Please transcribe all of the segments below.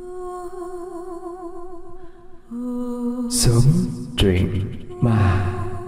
Sớm truyện ma.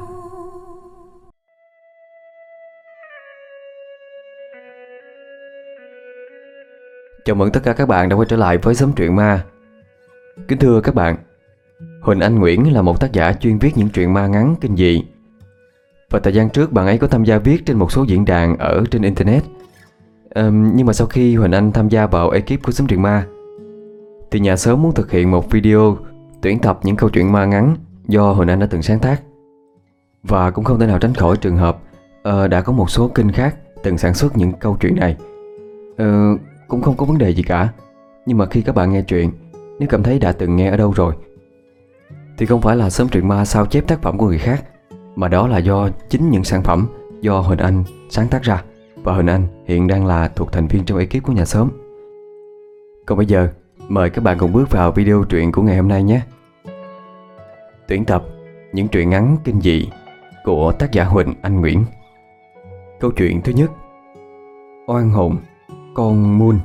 Chào mừng tất cả các bạn đã quay trở lại với Sớm truyện ma. Kính thưa các bạn, Huỳnh Anh Nguyễn là một tác giả chuyên viết những truyện ma ngắn kinh dị. Và thời gian trước bạn ấy có tham gia viết trên một số diễn đàn ở trên Internet. Nhưng mà sau khi Huỳnh Anh tham gia vào ekip của Sớm truyện ma thì nhà xóm muốn thực hiện một video tuyển tập những câu chuyện ma ngắn do Huỳnh Anh đã từng sáng tác. Và cũng không thể nào tránh khỏi trường hợp đã có một số kênh khác từng sản xuất những câu chuyện này. Cũng không có vấn đề gì cả. Nhưng mà khi các bạn nghe chuyện, nếu cảm thấy đã từng nghe ở đâu rồi thì không phải là Sớm truyện ma sao chép tác phẩm của người khác, mà đó là do chính những sản phẩm do Huỳnh Anh sáng tác ra. Và Huỳnh Anh hiện đang là thuộc thành viên trong ekip của nhà xóm. Còn bây giờ mời các bạn cùng bước vào video truyện của ngày hôm nay nhé. Tuyển tập những truyện ngắn kinh dị của tác giả Huỳnh Anh Nguyễn. Câu chuyện thứ nhất: Oan hồn con Moon.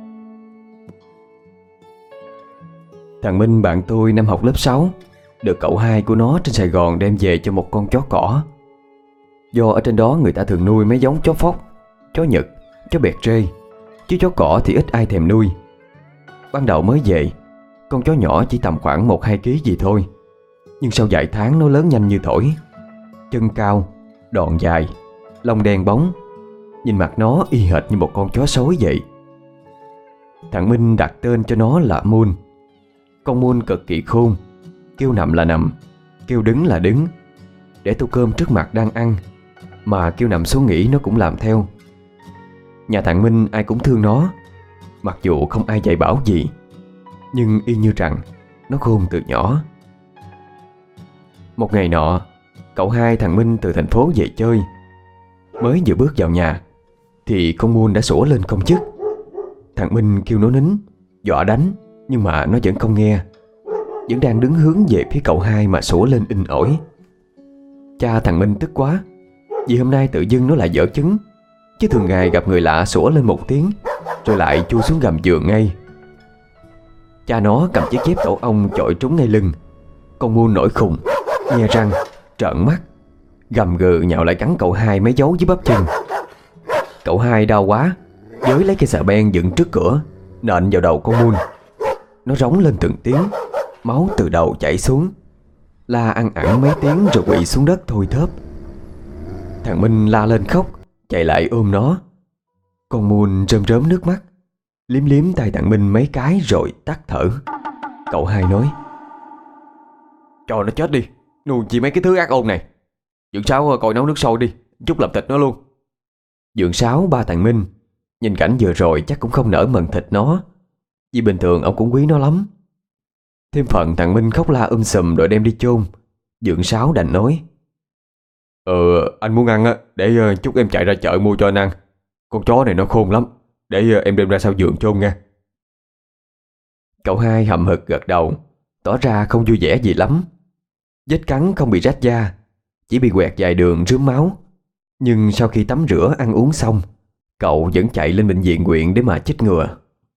Thằng Minh bạn tôi năm học lớp 6 được cậu hai của nó trên Sài Gòn đem về cho một con chó cỏ. Do ở trên đó người ta thường nuôi mấy giống chó phốc, chó Nhật, chó bẹt rê, chứ chó cỏ thì ít ai thèm nuôi. Ban đầu mới về, con chó nhỏ chỉ tầm khoảng 1-2 kg gì thôi. Nhưng sau vài tháng nó lớn nhanh như thổi. Chân cao, đòn dài, lông đen bóng, nhìn mặt nó y hệt như một con chó sói vậy. Thằng Minh đặt tên cho nó là Moon. Con Moon cực kỳ khôn, kêu nằm là nằm, kêu đứng là đứng. Để tô cơm trước mặt đang ăn mà kêu nằm xuống nghỉ nó cũng làm theo. Nhà thằng Minh ai cũng thương nó, mặc dù không ai dạy bảo gì, nhưng y như rằng nó khôn từ nhỏ. Một ngày nọ, cậu hai thằng Minh từ thành phố về chơi. Mới vừa bước vào nhà thì con Moon đã sủa lên công chức. Thằng Minh kêu nó nín, dọa đánh, nhưng mà nó vẫn không nghe. Vẫn đang đứng hướng về phía cậu hai mà sủa lên inh ỏi. Cha thằng Minh tức quá, vì hôm nay tự dưng nó lại dở chứng. Chứ thường ngày gặp người lạ sủa lên một tiếng rồi lại chui xuống gầm giường ngay. Cha nó cầm chiếc dép tổ ong chọi trúng ngay lưng. Con Moon nổi khùng, nhe răng, trợn mắt, gầm gừ nhào lại cắn cậu hai mấy dấu dưới bắp chân. Cậu hai đau quá, giới lấy cây xà beng dựng trước cửa nện vào đầu con Moon. Nó rống lên từng tiếng, máu từ đầu chảy xuống, la ăn ẳng mấy tiếng rồi quỵ xuống đất thôi thớp. Thằng Minh la lên khóc, chạy lại ôm nó. Con Moon rơm rớm nước mắt, liếm liếm tay thằng Minh mấy cái rồi tắt thở. Cậu hai nói: "Cho nó chết đi, nuôi chi mấy cái thứ ác ôn này. Dượng Sáu coi nấu nước sôi đi, chút làm thịt nó luôn." Dượng Sáu ba thằng Minh nhìn cảnh vừa rồi chắc cũng không nỡ mần thịt nó, vì bình thường ông cũng quý nó lắm. Thêm phần thằng Minh khóc la sùm rồi đem đi chôn. Dượng Sáu đành nói: Anh muốn ăn á, để chút em chạy ra chợ mua cho anh ăn. Con chó này nó khôn lắm, để em đem ra sau giường chôn nha." Cậu hai hậm hực gật đầu, tỏ ra không vui vẻ gì lắm. Vết cắn không bị rách da, chỉ bị quẹt vài đường rướm máu. Nhưng sau khi tắm rửa ăn uống xong, cậu vẫn chạy lên bệnh viện huyện để mà chích ngừa.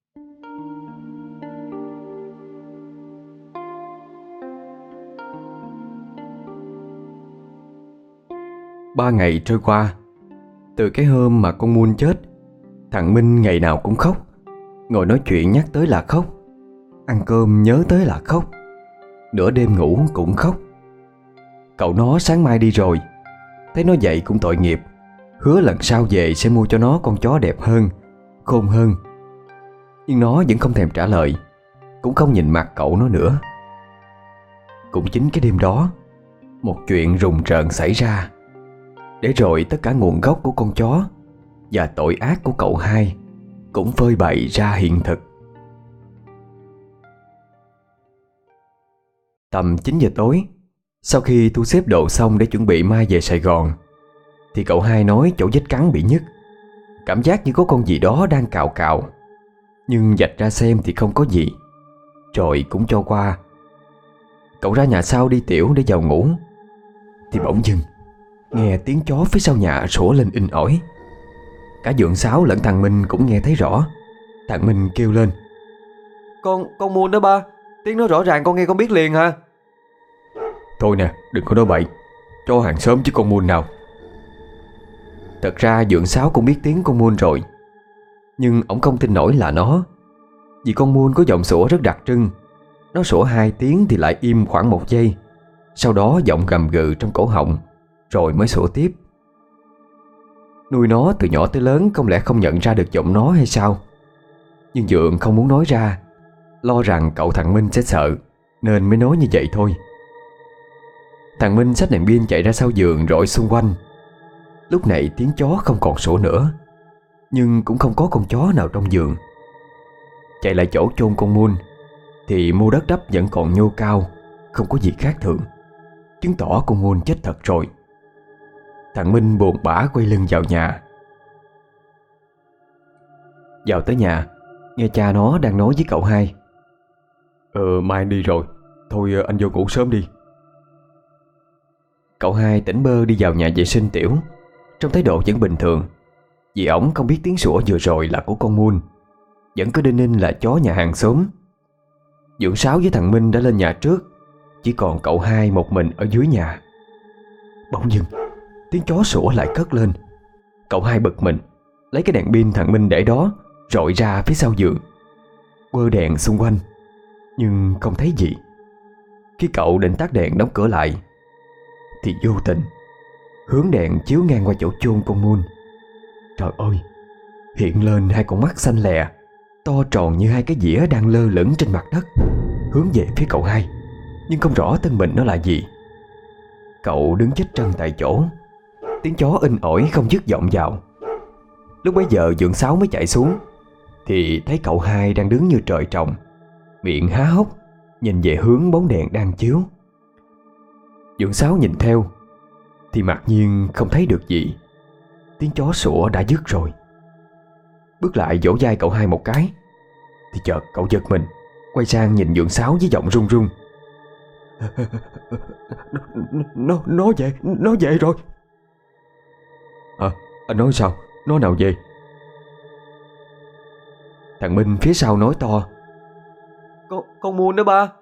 Ba ngày trôi qua. Từ cái hôm mà con Moon chết, thằng Minh ngày nào cũng khóc. Ngồi nói chuyện nhắc tới là khóc, ăn cơm nhớ tới là khóc, nửa đêm ngủ cũng khóc. Cậu nó sáng mai đi rồi, thấy nó vậy cũng tội nghiệp, hứa lần sau về sẽ mua cho nó con chó đẹp hơn, khôn hơn. Nhưng nó vẫn không thèm trả lời, cũng không nhìn mặt cậu nó nữa. Cũng chính cái đêm đó, một chuyện rùng rợn xảy ra. Để rồi tất cả nguồn gốc của con chó và tội ác của cậu hai cũng phơi bày ra hiện thực. Tầm 9 giờ tối, sau khi thu xếp đồ xong để chuẩn bị mai về Sài Gòn, thì cậu hai nói chỗ vết cắn bị nhức, cảm giác như có con gì đó đang cào cào. Nhưng vạch ra xem thì không có gì, rồi cũng cho qua. Cậu ra nhà sau đi tiểu để vào ngủ, thì bỗng dưng nghe tiếng chó phía sau nhà sủa lên inh ỏi. Cả Dượng Sáu lẫn thằng Minh cũng nghe thấy rõ. Thằng Minh kêu lên: Con Moon đó ba. Tiếng nói rõ ràng con nghe con biết liền hả? Thôi nè, đừng có nói bậy. Chó hàng xóm chứ con Moon nào. Thật ra Dượng Sáu cũng biết tiếng con Moon rồi, nhưng ổng không tin nổi là nó. Vì con Moon có giọng sủa rất đặc trưng. Nó sủa 2 tiếng thì lại im khoảng 1 giây, sau đó giọng gầm gừ trong cổ họng, rồi mới sủa tiếp. Nuôi nó từ nhỏ tới lớn không lẽ không nhận ra được giọng nó hay sao? Nhưng Dượng không muốn nói ra, lo rằng cậu thằng Minh sẽ sợ, nên mới nói như vậy thôi. Thằng Minh xách đèn pin chạy ra sau giường rọi xung quanh. Lúc này tiếng chó không còn sủa nữa, nhưng cũng không có con chó nào trong giường. Chạy lại chỗ chôn con Moon thì mô đất đắp vẫn còn nhô cao, không có gì khác thường, chứng tỏ con Moon chết thật rồi. Thằng Minh buồn bã quay lưng vào nhà. Vào tới nhà, nghe cha nó đang nói với cậu hai. Mai anh đi rồi, thôi anh vô ngủ sớm đi. Cậu hai tỉnh bơ đi vào nhà vệ sinh tiểu, trong thái độ vẫn bình thường, vì ổng không biết tiếng sủa vừa rồi là của con Moon, vẫn cứ đinh ninh là chó nhà hàng xóm. Dượng Sáu với thằng Minh đã lên nhà trước, chỉ còn cậu hai một mình ở dưới nhà. Bỗng dưng tiếng chó sủa lại cất lên. Cậu hai bực mình, lấy cái đèn pin thằng Minh để đó rọi ra phía sau giường, quơ đèn xung quanh nhưng không thấy gì. Khi cậu định tắt đèn đóng cửa lại thì vô tình hướng đèn chiếu ngang qua chỗ chôn con Moon. Trời ơi, hiện lên 2 con mắt xanh lè, to tròn như 2 cái dĩa đang lơ lửng trên mặt đất, hướng về phía cậu hai, nhưng không rõ thân mình nó là gì. Cậu đứng chết trân tại chỗ, tiếng chó inh ỏi không dứt vọng vào. Lúc bấy giờ Dượng Sáu mới chạy xuống thì thấy cậu hai đang đứng như trời trồng, miệng há hốc nhìn về hướng bóng đèn đang chiếu. Dượng Sáu nhìn theo thì mặc nhiên không thấy được gì. Tiếng chó sủa đã dứt rồi. Bước lại vỗ vai cậu hai một cái thì chợt cậu giật mình, quay sang nhìn Dượng Sáu với giọng run run. Nó về rồi. Hả? Anh nói sao? Nó nào về? Thằng Minh phía sau nói to. Con Moon đó ba.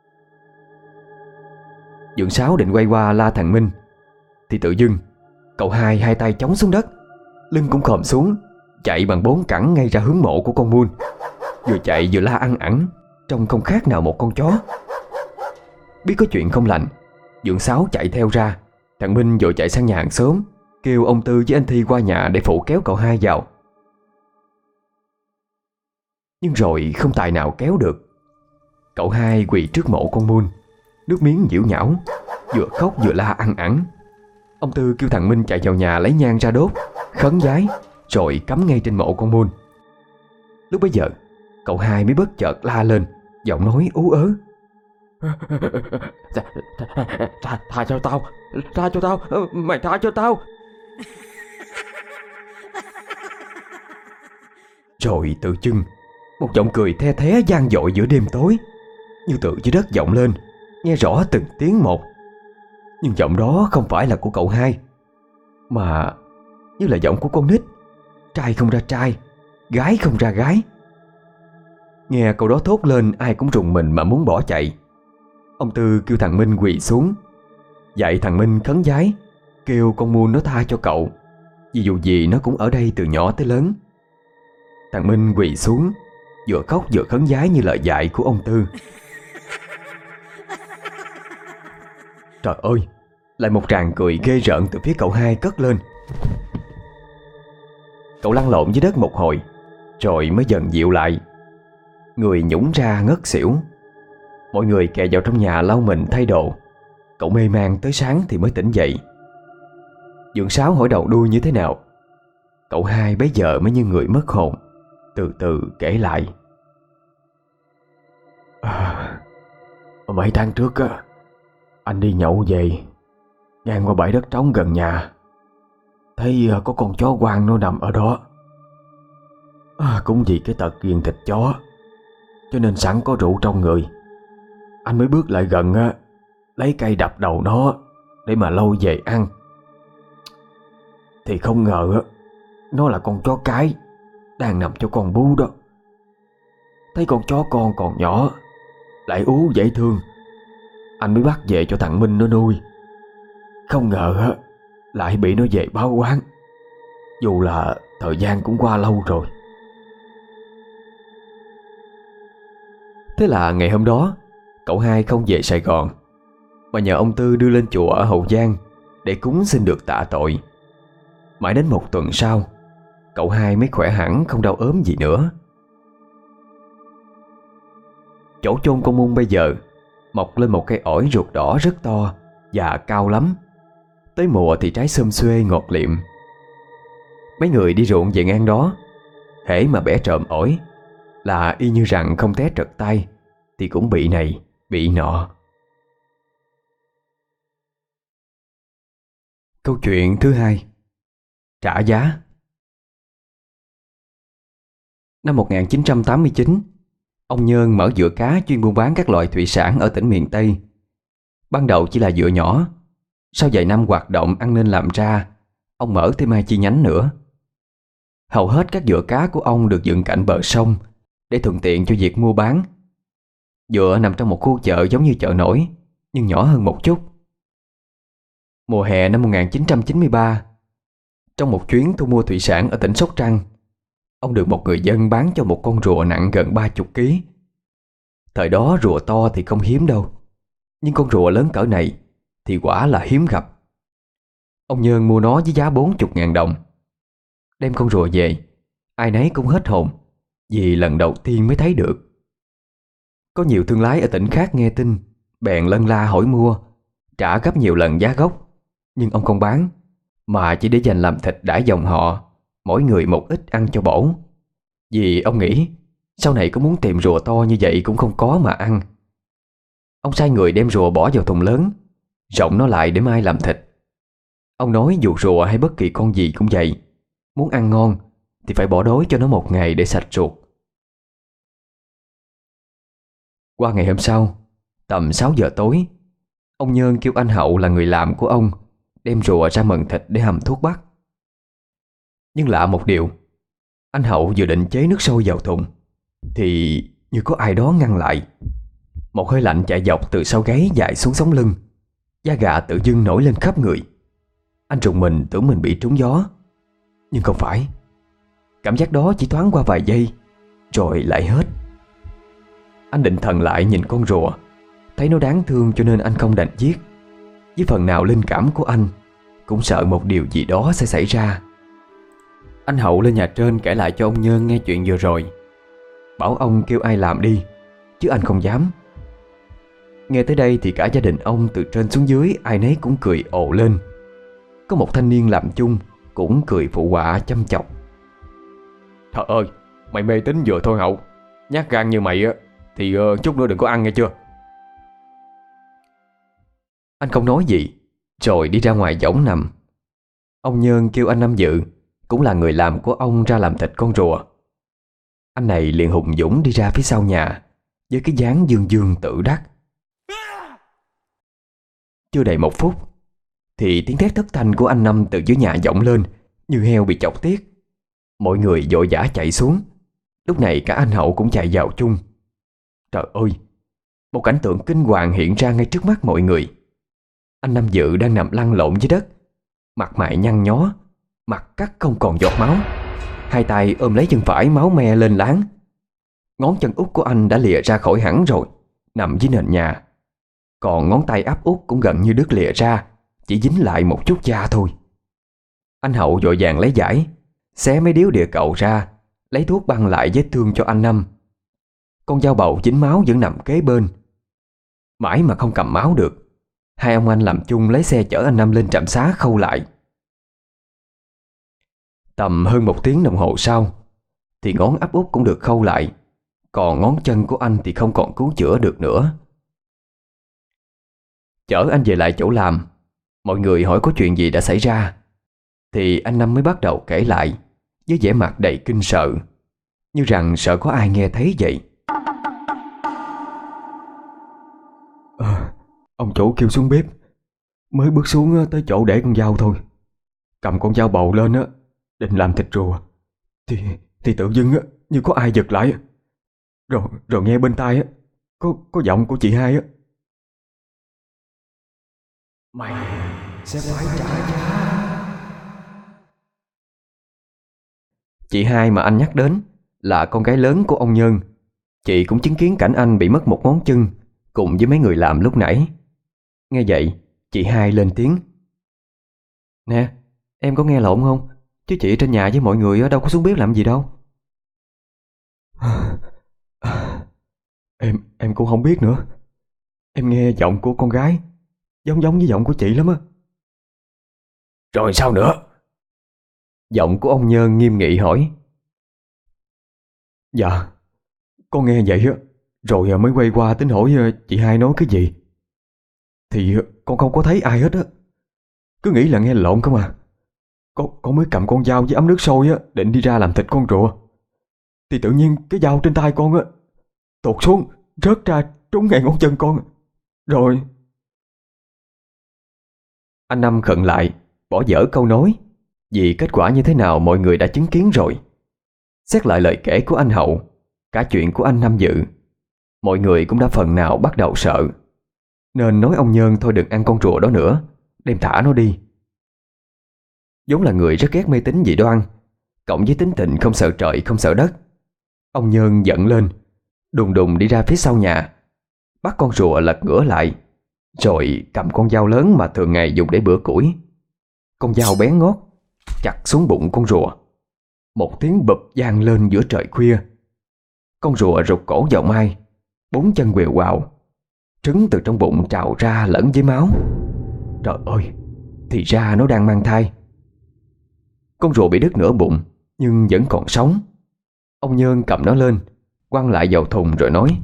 Dượng Sáu định quay qua la thằng Minh thì tự dưng cậu hai tay chống xuống đất, lưng cũng khòm xuống, chạy bằng 4 cẳng ngay ra hướng mộ của con Moon. Vừa chạy vừa la ăn ẳng, trông không khác nào một con chó. Biết có chuyện không lành, Dượng Sáu chạy theo ra. Thằng Minh vội chạy sang nhà hàng xóm, kêu ông Tư với anh Thi qua nhà để phụ kéo cậu hai vào. Nhưng rồi không tài nào kéo được. Cậu hai quỳ trước mộ con Moon, nước miếng nhiễu nhão, vừa khóc vừa la ăn ẳng. Ông Tư kêu thằng Minh chạy vào nhà lấy nhang ra đốt, khấn vái, rồi cắm ngay trên mộ con Moon. Lúc bấy giờ cậu hai mới bất chợt la lên, giọng nói ú ớ. Tha cho tao. Tha cho tao. Mày tha cho tao. Rồi tự chưng một giọng cười the thé vang dội giữa đêm tối, như từ dưới đất vọng lên, nghe rõ từng tiếng một. Nhưng giọng đó không phải là của cậu hai, mà như là giọng của con nít, trai không ra trai, gái không ra gái. Nghe câu đó thốt lên, ai cũng rùng mình mà muốn bỏ chạy. Ông Tư kêu thằng Minh quỳ xuống, dạy thằng Minh khấn vái, kêu con Moon nó tha cho cậu, vì dù gì nó cũng ở đây từ nhỏ tới lớn. Thằng Minh quỳ xuống, vừa khóc vừa khấn vái như lời dạy của ông Tư. Trời ơi, lại một tràng cười ghê rợn từ phía cậu hai cất lên. Cậu lăn lộn dưới đất một hồi, rồi mới dần dịu lại, người nhũng ra ngất xỉu. Mọi người kè vào trong nhà lau mình thay đồ. Cậu mê man tới sáng thì mới tỉnh dậy. Dượng Sáu hỏi đầu đuôi như thế nào. Cậu hai bấy giờ mới như người mất hồn, từ từ kể lại. Mấy tháng trước á, anh đi nhậu về, ngang qua bãi đất trống gần nhà, thấy có con chó hoang nó nằm ở đó. Cũng vì cái tật ghiền thịt chó, cho nên sẵn có rượu trong người, anh mới bước lại gần á, lấy cây đập đầu nó để mà lôi về ăn. Thì không ngờ á, nó là con chó cái đang nằm cho con bú đó. thấy con chó con còn nhỏ, lại ú dễ thương, anh mới bắt về cho thằng Minh nó nuôi. Không ngờ lại bị nó về báo oán, dù là thời gian cũng qua lâu rồi. Thế là ngày hôm đó cậu hai không về Sài Gòn, mà nhờ ông Tư đưa lên chùa ở Hậu Giang để cúng xin được tạ tội. Mãi đến 1 tuần sau, cậu hai mới khỏe hẳn, không đau ốm gì nữa. Chỗ chôn con Mung bây giờ mọc lên một cây ổi ruột đỏ rất to và cao lắm. Tới mùa thì trái xum xuê ngọt liệm. Mấy người đi ruộng về ngang đó, hễ mà bẻ trộm ổi là y như rằng không té trật tay thì cũng bị này bị nọ. Câu chuyện thứ hai: trả giá. Năm 1989, ông Nhơn mở vựa cá chuyên buôn bán các loại thủy sản ở tỉnh miền Tây. Ban đầu chỉ là vựa nhỏ, sau vài năm hoạt động ăn nên làm ra, ông mở thêm 2 chi nhánh nữa. Hầu hết các vựa cá của ông được dựng cạnh bờ sông để thuận tiện cho việc mua bán. Vựa nằm trong một khu chợ giống như chợ nổi, nhưng nhỏ hơn một chút. Mùa hè năm 1993, trong một chuyến thu mua thủy sản ở tỉnh Sóc Trăng, ông được một người dân bán cho một con rùa nặng gần 30 kg. Thời đó rùa to thì không hiếm đâu, nhưng con rùa lớn cỡ này thì quả là hiếm gặp. Ông Nhơn mua nó với giá 40.000 đồng. Đem con rùa về, ai nấy cũng hết hồn, vì lần đầu tiên mới thấy được. Có nhiều thương lái ở tỉnh khác nghe tin, bèn lân la hỏi mua, trả gấp nhiều lần giá gốc. Nhưng ông không bán, mà chỉ để dành làm thịt đãi dòng họ, mỗi người một ít ăn cho bổ. Vì ông nghĩ sau này có muốn tìm rùa to như vậy cũng không có mà ăn. Ông sai người đem rùa bỏ vào thùng lớn, rộng nó lại để mai làm thịt. Ông nói dù rùa hay bất kỳ con gì cũng vậy, muốn ăn ngon thì phải bỏ đói cho nó 1 ngày để sạch ruột. Qua ngày hôm sau, tầm 6 giờ tối, ông Nhơn kêu anh Hậu là người làm của ông đem rùa ra mần thịt để hầm thuốc bắc. Nhưng lạ một điều, anh Hậu vừa định chế nước sôi vào thùng thì như có ai đó ngăn lại. Một hơi lạnh chạy dọc từ sau gáy dài xuống sống lưng, da gà tự dưng nổi lên khắp người. Anh rùng mình tưởng mình bị trúng gió, nhưng không phải. Cảm giác đó chỉ thoáng qua vài giây rồi lại hết. Anh định thần lại nhìn con rùa, thấy nó đáng thương cho nên anh không đành giết. Với phần nào linh cảm của anh cũng sợ một điều gì đó sẽ xảy ra. Anh Hậu lên nhà trên kể lại cho ông Nhơn nghe chuyện vừa rồi, bảo ông kêu ai làm đi, chứ anh không dám. Nghe tới đây thì cả gia đình ông từ trên xuống dưới ai nấy cũng cười ồ lên. Có một thanh niên làm chung cũng cười phụ họa chăm chọc: Trời ơi, mày mê tín vừa thôi Hậu. Nhát gan như mày thì chút nữa đừng có ăn nghe chưa. Anh không nói gì, rồi đi ra ngoài võng nằm. Ông Nhơn kêu anh Năm Dự, cũng là người làm của ông, ra làm thịt con rùa. Anh này liền hùng dũng đi ra phía sau nhà với cái dáng dương dương tự đắc. Chưa đầy 1 phút thì tiếng thét thất thanh của anh Năm từ dưới nhà vọng lên như heo bị chọc tiết. Mọi người vội vã chạy xuống. Lúc này cả anh Hậu cũng chạy vào chung. Trời ơi, một cảnh tượng kinh hoàng hiện ra ngay trước mắt mọi người. Anh Năm Dự đang nằm lăn lộn dưới đất, mặt mày nhăn nhó, mặt cắt không còn giọt máu, 2 tay ôm lấy chân phải, máu me lên láng. Ngón chân út của anh đã lìa ra khỏi hẳn rồi, nằm dưới nền nhà. Còn ngón tay áp út cũng gần như đứt lìa ra, chỉ dính lại một chút da thôi. Anh Hậu vội vàng lấy dải, xé mấy điếu địa cậu ra, lấy thuốc băng lại vết thương cho anh Năm. Con dao bầu dính máu vẫn nằm kế bên. Mãi mà không cầm máu được, 2 ông anh làm chung lấy xe chở anh Năm lên trạm xá khâu lại. Tầm hơn 1 tiếng đồng hồ sau thì ngón áp út cũng được khâu lại, còn ngón chân của anh thì không còn cứu chữa được nữa. Chở anh về lại chỗ làm, mọi người hỏi có chuyện gì đã xảy ra, thì anh Năm mới bắt đầu kể lại với vẻ mặt đầy kinh sợ, như rằng sợ có ai nghe thấy vậy. Ông chủ kêu xuống bếp, mới bước xuống tới chỗ để con dao thôi. Cầm con dao bầu lên định làm thịt rùa thì tự dưng như có ai giật lại. Rồi nghe bên tai á, có giọng của chị hai á. Mày sẽ phải trả giá. Chị hai mà anh nhắc đến là con gái lớn của ông Nhân. Chị cũng chứng kiến cảnh anh bị mất một ngón chân cùng với mấy người làm lúc nãy. Nghe vậy, chị hai lên tiếng. Nè, em có nghe lộn không? Chứ chị trên nhà với mọi người đâu có xuống bếp làm gì đâu. Em cũng không biết nữa. Em nghe giọng của con gái giống giống với giọng của chị lắm á. Rồi sao nữa? Giọng của ông Nhơn nghiêm nghị hỏi. Dạ, con nghe vậy á, rồi mới quay qua tính hỏi chị hai nói cái gì. Thì con không có thấy ai hết á, cứ nghĩ là nghe lộn không à. Con mới cầm con dao với ấm nước sôi á, định đi ra làm thịt con rùa. Thì tự nhiên cái dao trên tay con á tuột xuống, rớt ra trúng ngay ngón chân con. Rồi anh Năm khựng lại, bỏ dở câu nói, vì kết quả như thế nào mọi người đã chứng kiến rồi. Xét lại lời kể của anh Hậu, cả chuyện của anh Năm Dự, mọi người cũng đã phần nào bắt đầu sợ, nên nói ông Nhơn thôi đừng ăn con rùa đó nữa, đem thả nó đi. Vốn là người rất ghét mê tín dị đoan, cộng với tính tình không sợ trời không sợ đất, ông Nhơn giận lên, đùng đùng đi ra phía sau nhà, bắt con rùa lật ngửa lại, rồi cầm con dao lớn mà thường ngày dùng để bữa củi. Con dao bén ngót chặt xuống bụng con rùa. Một tiếng bụp vang lên giữa trời khuya. Con rùa rụt cổ vào mai, bốn chân quèo quào, trứng từ trong bụng trào ra lẫn với máu. Trời ơi, thì ra nó đang mang thai. Con rùa bị đứt nửa bụng nhưng vẫn còn sống. Ông Nhơn cầm nó lên, quăng lại vào thùng rồi nói.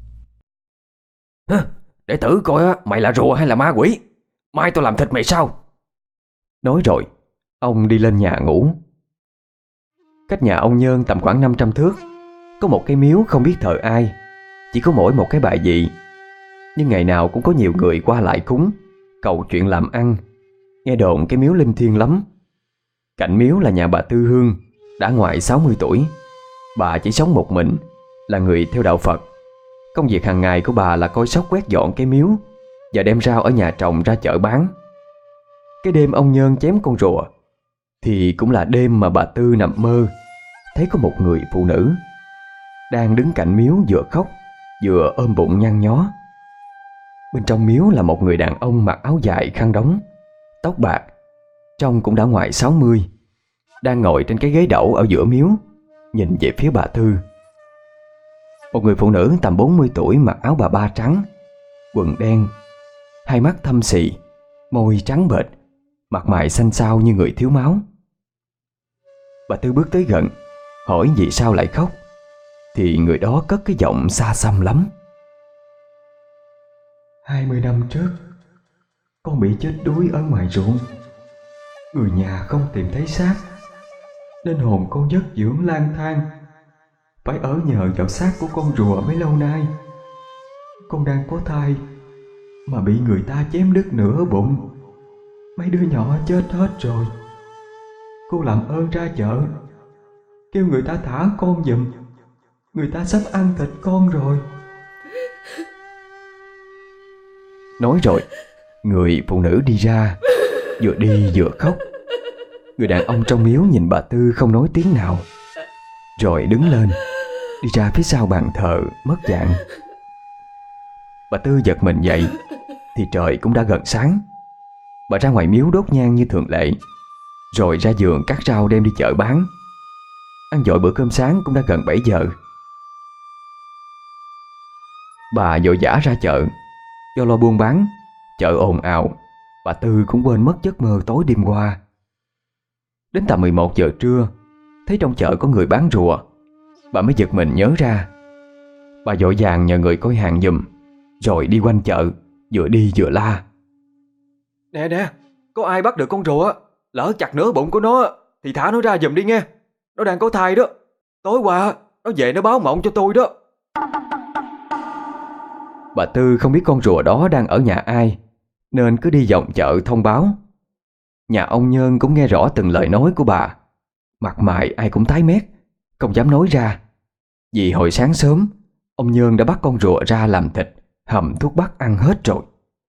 Để thử coi mày là rùa hay là ma quỷ. Mai tôi làm thịt mày sao? Nói rồi, ông đi lên nhà ngủ. Cách nhà ông Nhơn tầm khoảng 500 thước, có một cái miếu không biết thờ ai, chỉ có mỗi một cái bài vị. Nhưng ngày nào cũng có nhiều người qua lại cúng, cầu chuyện làm ăn. Nghe đồn cái miếu linh thiêng lắm. Cạnh miếu là nhà bà Tư Hương, đã ngoài 60 tuổi. Bà chỉ sống một mình, là người theo đạo Phật. Công việc hàng ngày của bà là coi sóc quét dọn cái miếu và đem rau ở nhà trồng ra chợ bán. Cái đêm ông Nhơn chém con rùa thì cũng là đêm mà bà Tư nằm mơ thấy có một người phụ nữ đang đứng cạnh miếu, vừa khóc vừa ôm bụng nhăn nhó. Bên trong miếu là một người đàn ông mặc áo dài khăn đóng, tóc bạc, trông cũng đã ngoài 60, đang ngồi trên cái ghế đẩu ở giữa miếu, nhìn về phía bà Tư. Một người phụ nữ tầm 40 tuổi mặc áo bà ba trắng, quần đen, hai mắt thâm xì, môi trắng bệch, mặt mày xanh xao như người thiếu máu. Bà Tư bước tới gần, hỏi vì sao lại khóc, thì người đó cất cái giọng xa xăm lắm. 20 năm trước, con bị chết đuối ở ngoài ruộng. Người nhà không tìm thấy xác, nên hồn con giấc dưỡng lang thang, phải ở nhờ vào xác của con rùa mấy lâu nay. Con đang có thai mà bị người ta chém đứt nửa bụng. Mấy đứa nhỏ chết hết rồi. Cô làm ơn ra chợ kêu người ta thả con giùm, người ta sắp ăn thịt con rồi. Nói rồi, người phụ nữ đi ra, vừa đi vừa khóc. Người đàn ông trong miếu nhìn bà Tư không nói tiếng nào, rồi đứng lên, đi ra phía sau bàn thờ mất dạng. Bà Tư giật mình dậy thì trời cũng đã gần sáng. Bà ra ngoài miếu đốt nhang như thường lệ, rồi ra vườn cắt rau đem đi chợ bán. Ăn dội bữa cơm sáng cũng đã gần 7 giờ. Bà vội vã ra chợ. Do lo buôn bán, chợ ồn ào, bà Tư cũng quên mất giấc mơ tối đêm qua. Đến tầm 11 giờ trưa, thấy trong chợ có người bán rùa, bà mới giật mình nhớ ra. Bà vội vàng nhờ người coi hàng giùm, rồi đi quanh chợ, vừa đi vừa la. Nè nè, có ai bắt được con rùa, lỡ chặt nửa bụng của nó thì thả nó ra giùm đi nghe. Nó đang có thai đó. Tối qua nó về nó báo mộng cho tôi đó. Bà Tư không biết con rùa đó đang ở nhà ai, nên cứ đi vòng chợ thông báo. Nhà ông Nhơn cũng nghe rõ từng lời nói của bà. Mặt mày ai cũng tái mét, không dám nói ra. Vì hồi sáng sớm ông Nhơn đã bắt con rùa ra làm thịt, hầm thuốc bắc ăn hết rồi.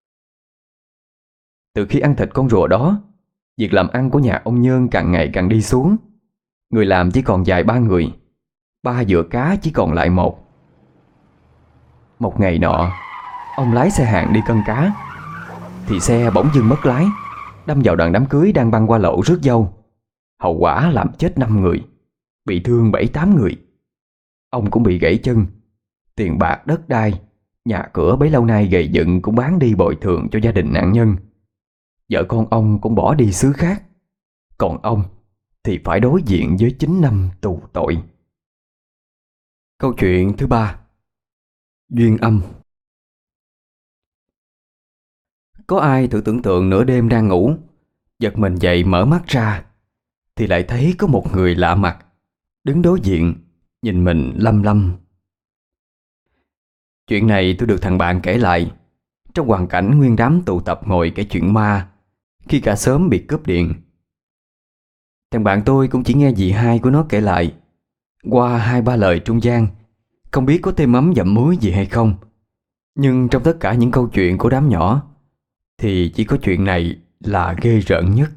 Từ khi ăn thịt con rùa đó, việc làm ăn của nhà ông Nhơn càng ngày càng đi xuống. Người làm chỉ còn vài ba người, ba vựa cá chỉ còn lại một. Một ngày nọ, ông lái xe hàng đi cân cá, thì xe bỗng dưng mất lái, đâm vào đoàn đám cưới đang băng qua lộ rước dâu. Hậu quả làm chết 5 người, bị thương 7-8 người. Ông cũng bị gãy chân. Tiền bạc, đất đai, nhà cửa bấy lâu nay gầy dựng cũng bán đi bồi thường cho gia đình nạn nhân. Vợ con ông cũng bỏ đi xứ khác, còn ông thì phải đối diện với 9 năm tù tội. Câu chuyện thứ 3: Duyên âm. Có ai thử tưởng tượng nửa đêm đang ngủ, giật mình dậy mở mắt ra thì lại thấy có một người lạ mặt đứng đối diện, nhìn mình lăm lăm. Chuyện này tôi được thằng bạn kể lại trong hoàn cảnh nguyên đám tụ tập ngồi kể chuyện ma khi cả xóm bị cướp điện. Thằng bạn tôi cũng chỉ nghe dì hai của nó kể lại qua 2-3 lời trung gian, không biết có thêm mắm dặm muối gì hay không. Nhưng trong tất cả những câu chuyện của đám nhỏ thì chỉ có chuyện này là ghê rợn nhất.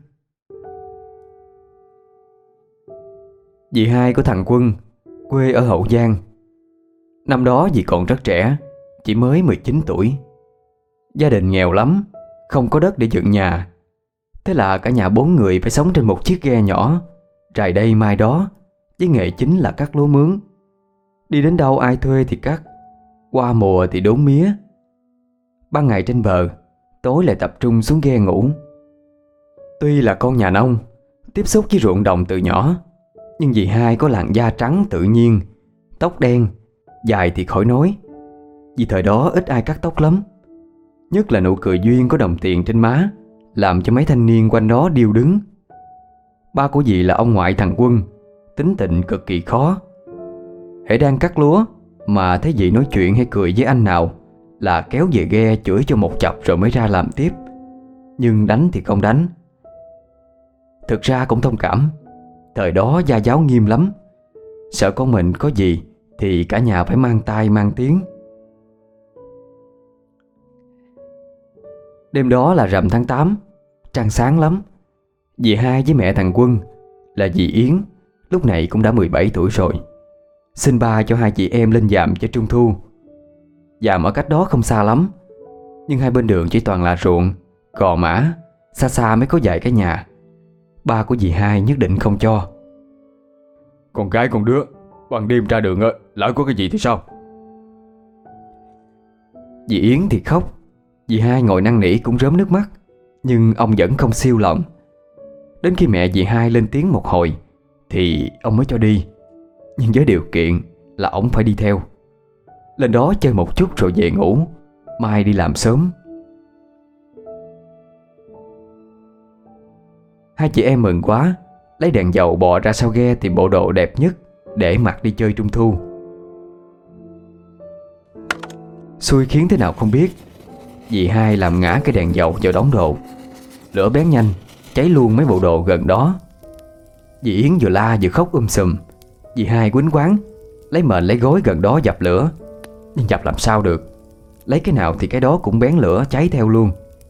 Dì hai của thằng Quân quê ở Hậu Giang. Năm đó dì còn rất trẻ, chỉ mới 19 tuổi. Gia đình nghèo lắm, không có đất để dựng nhà. Thế là cả nhà 4 người phải sống trên một chiếc ghe nhỏ, rày đây mai đó, với nghề chính là cắt lúa mướn. Đi đến đâu ai thuê thì cắt, qua mùa thì đốn mía. Ban ngày trên bờ, tối lại tập trung xuống ghe ngủ. Tuy là con nhà nông, tiếp xúc với ruộng đồng từ nhỏ, nhưng dì hai có làn da trắng tự nhiên, tóc đen, dài thì khỏi nói. Vì thời đó ít ai cắt tóc lắm, nhất là nụ cười duyên có đồng tiền trên má làm cho mấy thanh niên quanh đó điêu đứng. Ba của dì là ông ngoại thằng Quân, tính tình cực kỳ khó. Hễ đang cắt lúa mà thấy dì nói chuyện hay cười với anh nào là kéo về ghe chửi cho một chập rồi mới ra làm tiếp, nhưng đánh thì không đánh. Thực ra cũng thông cảm, thời đó gia giáo nghiêm lắm, sợ con mình có gì thì cả nhà phải mang tai mang tiếng. Đêm đó là rằm tháng 8, trăng sáng lắm. Dì hai với mẹ thằng Quân là dì Yến lúc này cũng đã 17 tuổi rồi, xin ba cho hai chị em lên dạm cho Trung thu. Dạm ở cách đó không xa lắm, nhưng hai bên đường chỉ toàn là ruộng, cò mã, xa xa mới có vài cái nhà. Ba của dì hai nhất định không cho. Con gái con đứa, ban đêm ra đường lỡ có cái gì thì sao? Dì Yến thì khóc, dì hai ngồi năn nỉ cũng rớm nước mắt, nhưng ông vẫn không xiêu lòng. Đến khi mẹ dì hai lên tiếng một hồi thì ông mới cho đi, nhưng với điều kiện là ông phải đi theo. Lên đó chơi một chút rồi về ngủ, mai đi làm sớm. Hai chị em mừng quá, lấy đèn dầu bò ra sau ghe tìm bộ đồ đẹp nhất để mặc đi chơi Trung thu. Xui khiến thế nào không biết, dì hai làm ngã cái đèn dầu vào đống đồ, lửa bén nhanh, cháy luôn mấy bộ đồ gần đó. Dì Yến vừa la vừa khóc sùm. Dì hai quýnh quáng lấy mền lấy gối gần đó dập lửa, nhưng dập làm sao được, lấy cái nào thì cái đó cũng bén lửa cháy theo luôn.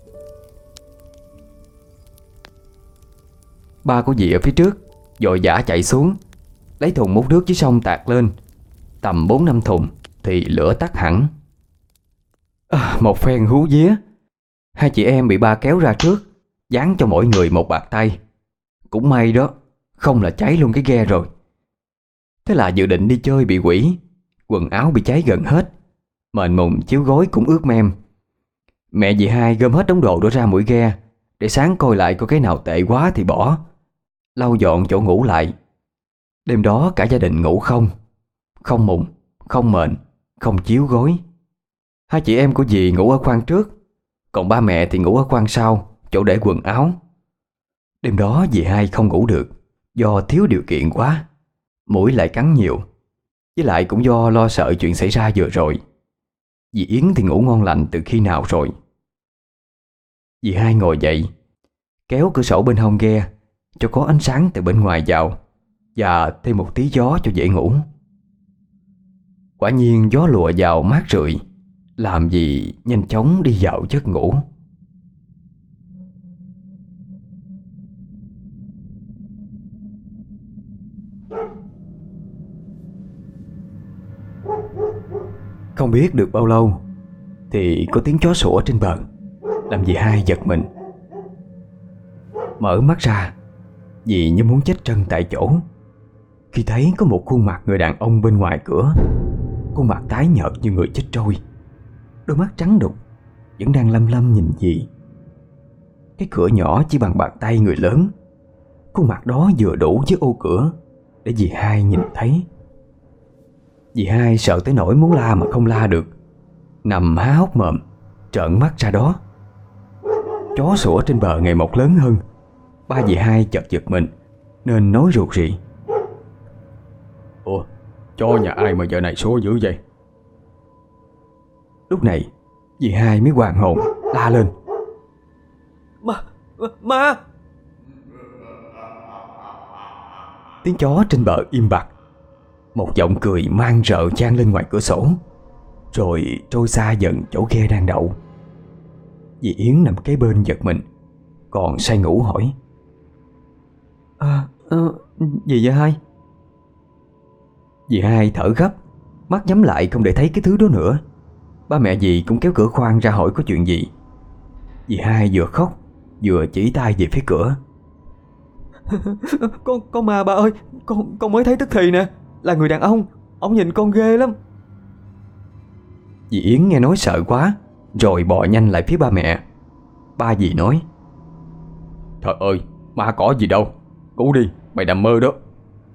Ba của dì ở phía trước vội vã chạy xuống, lấy thùng múc nước dưới sông tạt lên. Tầm 4-5 thùng thì lửa tắt hẳn. Một phen hú vía, hai chị em bị ba kéo ra trước, dán cho mỗi người một bạt tay. Cũng may đó, không là cháy luôn cái ghe rồi. Thế là dự định đi chơi bị hủy, quần áo bị cháy gần hết, mền mùng chiếu gối cũng ướt mem. Mẹ dì hai gom hết đống đồ đó ra mũi ghe, để sáng coi lại có cái nào tệ quá thì bỏ, lau dọn chỗ ngủ lại. Đêm đó cả gia đình ngủ không, không mùng, không mền, không chiếu gối. Hai chị em của dì ngủ ở khoang trước, còn ba mẹ thì ngủ ở khoang sau, chỗ để quần áo. Đêm đó dì hai không ngủ được do thiếu điều kiện quá, mũi lại cắn nhiều, với lại cũng do lo sợ chuyện xảy ra vừa rồi. Dì Yến thì ngủ ngon lành từ khi nào rồi. Dì hai ngồi dậy, kéo cửa sổ bên hông ghe cho có ánh sáng từ bên ngoài vào, và thêm một tí gió cho dễ ngủ. Quả nhiên gió lùa vào mát rượi, làm dì nhanh chóng đi vào giấc ngủ. Không biết được bao lâu thì có tiếng chó sủa trên bờ, làm dì hai giật mình. Mở mắt ra, dì như muốn chết chân tại chỗ khi thấy có một khuôn mặt người đàn ông bên ngoài cửa. Khuôn mặt tái nhợt như người chết trôi, đôi mắt trắng đục vẫn đang lăm lăm nhìn dì. Cái cửa nhỏ chỉ bằng bàn tay người lớn. Khuôn mặt đó vừa đủ với ô cửa để dì hai nhìn thấy. Dì hai sợ tới nỗi muốn la mà không la được, nằm há hốc mồm trợn mắt ra đó. Chó sủa trên bờ ngày một lớn hơn. Ba dì hai chợt giật mình nên nói ruột rì: Ủa, chó nhà ai mà giờ này sủa dữ vậy? Lúc này dì hai mới hoàn hồn la lên: Ma! Tiếng chó trên bờ im bặt. Một giọng cười man rợ vang lên ngoài cửa sổ, rồi trôi xa dần chỗ ghe đang đậu. Dì Yến nằm kế bên giật mình, còn say ngủ hỏi: Gì vậy hai? Dì hai thở gấp, mắt nhắm lại không để thấy cái thứ đó nữa. Ba mẹ dì cũng kéo cửa khoan ra hỏi có chuyện gì. Dì hai vừa khóc vừa chỉ tay về phía cửa: Con ma bà ơi, con mới thấy tức thì nè, là người đàn ông nhìn con ghê lắm. Dì Yến nghe nói sợ quá, rồi bò nhanh lại phía ba mẹ. Ba dì nói: Trời ơi, ma cỏ gì đâu, ngủ đi, mày nằm mơ đó.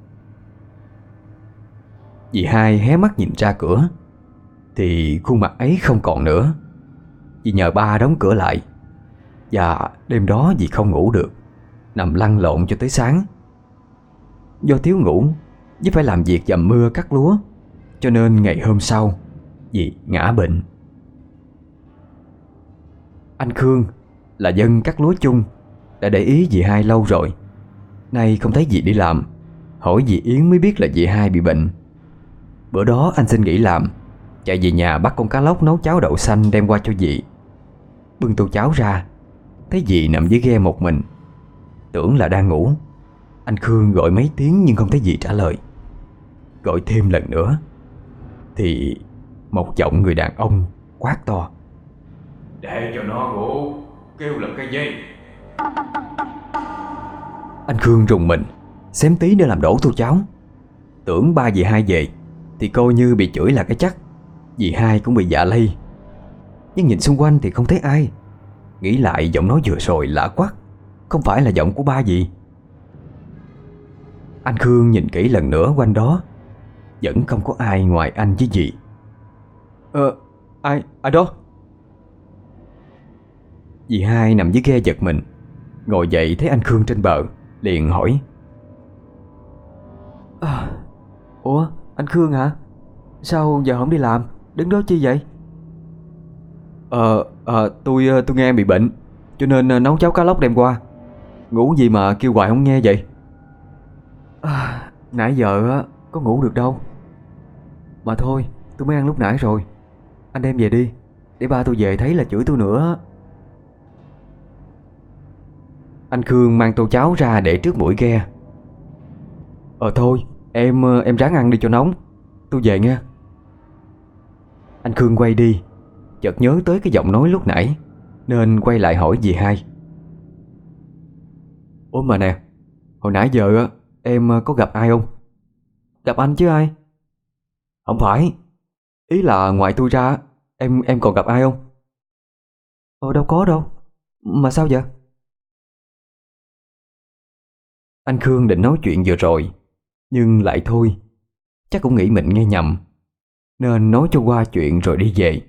Dì hai hé mắt nhìn ra cửa thì khuôn mặt ấy không còn nữa. Dì nhờ ba đóng cửa lại. Và đêm đó dì không ngủ được, nằm lăn lộn cho tới sáng. Do thiếu ngủ với phải làm việc dầm mưa cắt lúa, cho nên ngày hôm sau dì ngã bệnh. Anh Khương là dân cắt lúa chung, đã để ý dì hai lâu rồi. Nay không thấy dì đi làm, hỏi dì Yến mới biết là dì hai bị bệnh. Bữa đó anh xin nghỉ làm, chạy về nhà bắt con cá lóc nấu cháo đậu xanh đem qua cho dì. Bưng tô cháo ra, thấy dì nằm dưới ghe một mình, tưởng là đang ngủ. Anh Khương gọi mấy tiếng nhưng không thấy dì trả lời. Gọi thêm lần nữa thì một giọng người đàn ông quát to: Để cho nó ngủ, kêu là cái gì? Anh Khương rùng mình, xém tí để làm đổ tô cháo. Tưởng ba dì hai về thì coi như bị chửi là cái chắc, dì hai cũng bị dạ lây. Nhưng nhìn xung quanh thì không thấy ai. Nghĩ lại giọng nói vừa rồi lạ quắc, không phải là giọng của ba dì. Anh Khương nhìn kỹ lần nữa quanh đó, vẫn không có ai ngoài anh với dì. Ai đó? Dì hai nằm dưới ghe giật mình, ngồi dậy thấy anh Khương trên bờ, liền hỏi: Ủa, anh Khương hả? Sao giờ không đi làm, đứng đó chi vậy? Tôi nghe em bị bệnh, cho nên nấu cháo cá lóc đem qua. Ngủ gì mà kêu hoài không nghe vậy? Nãy giờ có ngủ được đâu. Mà thôi, tôi mới ăn lúc nãy rồi. Anh đem về đi, để ba tôi về thấy là chửi tôi nữa. Anh Khương mang tô cháo ra để trước mũi ghe. Thôi, em ráng ăn đi cho nóng. Tôi về nha. Anh Khương quay đi, chợt nhớ tới cái giọng nói lúc nãy, nên quay lại hỏi dì hai: Ủa mà nè, hồi nãy giờ em có gặp ai không? Gặp anh chứ ai? Không phải, ý là ngoài tôi ra, em còn gặp ai không? Đâu có đâu. Mà sao vậy? Anh Khương định nói chuyện vừa rồi, nhưng lại thôi. Chắc cũng nghĩ mình nghe nhầm, nên nói cho qua chuyện rồi đi về.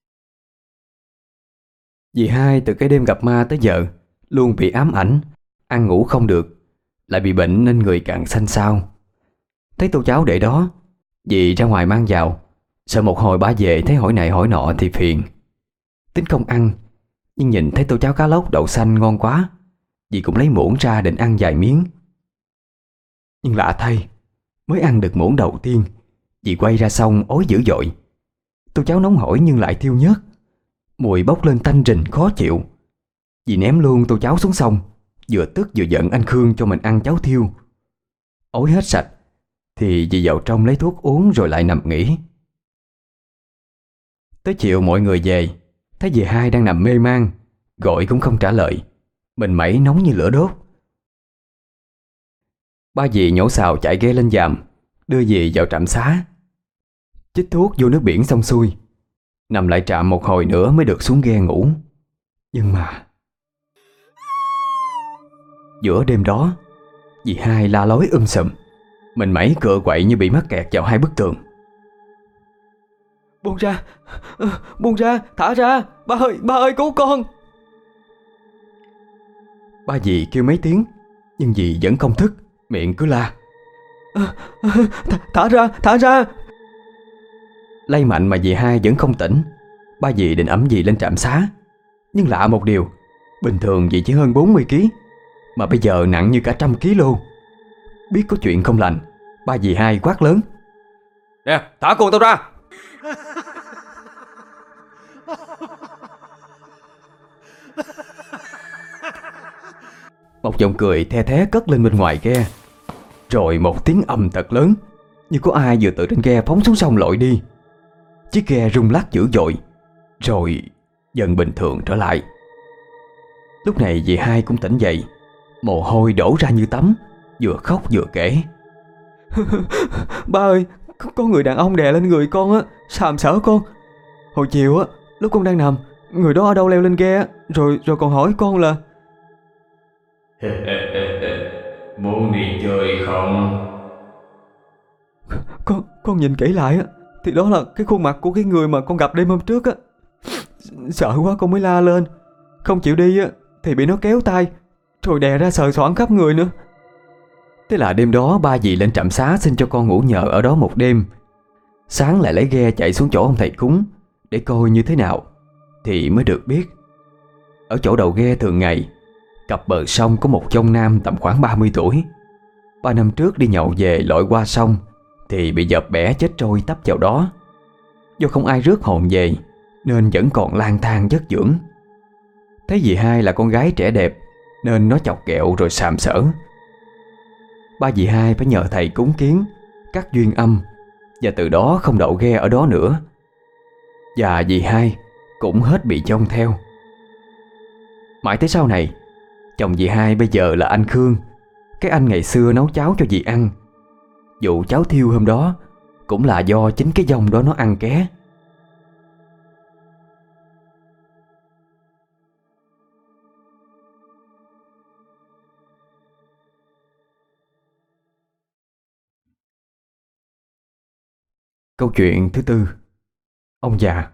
Dì hai từ cái đêm gặp ma tới giờ luôn bị ám ảnh, ăn ngủ không được, lại bị bệnh nên người càng xanh xao. Thấy tô cháo để đó, dì ra ngoài mang vào, sợ một hồi bà về thấy hỏi này hỏi nọ thì phiền. Tính không ăn, nhưng nhìn thấy tô cháo cá lóc đậu xanh ngon quá, dì cũng lấy muỗng ra định ăn vài miếng. Nhưng lạ thay, mới ăn được muỗng đầu tiên, Dì quay ra xong ối dữ dội. Tô cháo nóng hổi nhưng lại thiêu nhớt, mùi bốc lên tanh rình khó chịu. Dì ném luôn tô cháo xuống sông, vừa tức vừa giận anh Khương cho mình ăn cháo thiêu. Ối hết sạch thì dì vào trong lấy thuốc uống rồi lại nằm nghỉ. Tới chiều mọi người về, thấy dì hai đang nằm mê man, gọi cũng không trả lời, mình mẩy nóng như lửa đốt. Ba dì nhổ xào chạy ghe lên giàm, đưa dì vào trạm xá. Chích thuốc vô nước biển xong xuôi, nằm lại trạm một hồi nữa mới được xuống ghe ngủ. Nhưng mà giữa đêm đó, dì hai la lối sùm, mình mẩy cựa quậy như bị mắc kẹt vào hai bức tường. Buông ra, buông ra, thả ra, ba ơi cứu con. Ba dì kêu mấy tiếng, nhưng dì vẫn không thức, miệng cứ la: Thả ra, thả ra. Lay mạnh mà dì hai vẫn không tỉnh. Ba dì định ẵm dì lên trạm xá, nhưng lạ một điều, bình thường dì chỉ hơn 40 kg, mà bây giờ nặng như cả 100 kg luôn. Biết có chuyện không lành, ba dì hai quát lớn: Nè, thả con tao ra. Một giọng cười the thé cất lên bên ngoài ghe, rồi một tiếng ầm thật lớn, như có ai vừa từ trên ghe phóng xuống sông lội đi. Chiếc ghe rung lắc dữ dội, rồi dần bình thường trở lại. Lúc này dì hai cũng tỉnh dậy, mồ hôi đổ ra như tắm, vừa khóc vừa kể: Ba ơi, có người đàn ông đè lên người con á, sàm sỡ con. Hồi chiều á, lúc con đang nằm, người đó ở đâu leo lên ghe, rồi còn hỏi con là: Muốn đi chơi không? Con nhìn kỹ lại á, thì đó là cái khuôn mặt của cái người mà con gặp đêm hôm trước á. Sợ quá con mới la lên. Không chịu đi á thì bị nó kéo tay, rồi đè ra sờ soạng khắp người nữa. Thế là đêm đó ba dì lên trạm xá xin cho con ngủ nhờ ở đó một đêm. Sáng lại lấy ghe chạy xuống chỗ ông thầy cúng để coi như thế nào, thì mới được biết ở chỗ đầu ghe thường ngày, cặp bờ sông có một chông nam tầm khoảng 30 tuổi. 3 năm trước đi nhậu về lội qua sông thì bị dợp bẻ chết trôi tấp vào đó. Do không ai rước hồn về nên vẫn còn lang thang vất vưởng. Thấy dì hai là con gái trẻ đẹp nên nó chọc ghẹo rồi sàm sỡ. Ba dì hai phải nhờ thầy cúng kiến, cắt duyên âm, và từ đó không đậu ghe ở đó nữa. Và dì hai cũng hết bị chông theo. Mãi tới sau này, chồng dì hai bây giờ là anh Khương, cái anh ngày xưa nấu cháo cho dì ăn. Vụ cháo thiêu hôm đó cũng là do chính cái dông đó nó ăn ké. Câu chuyện thứ tư: ông già.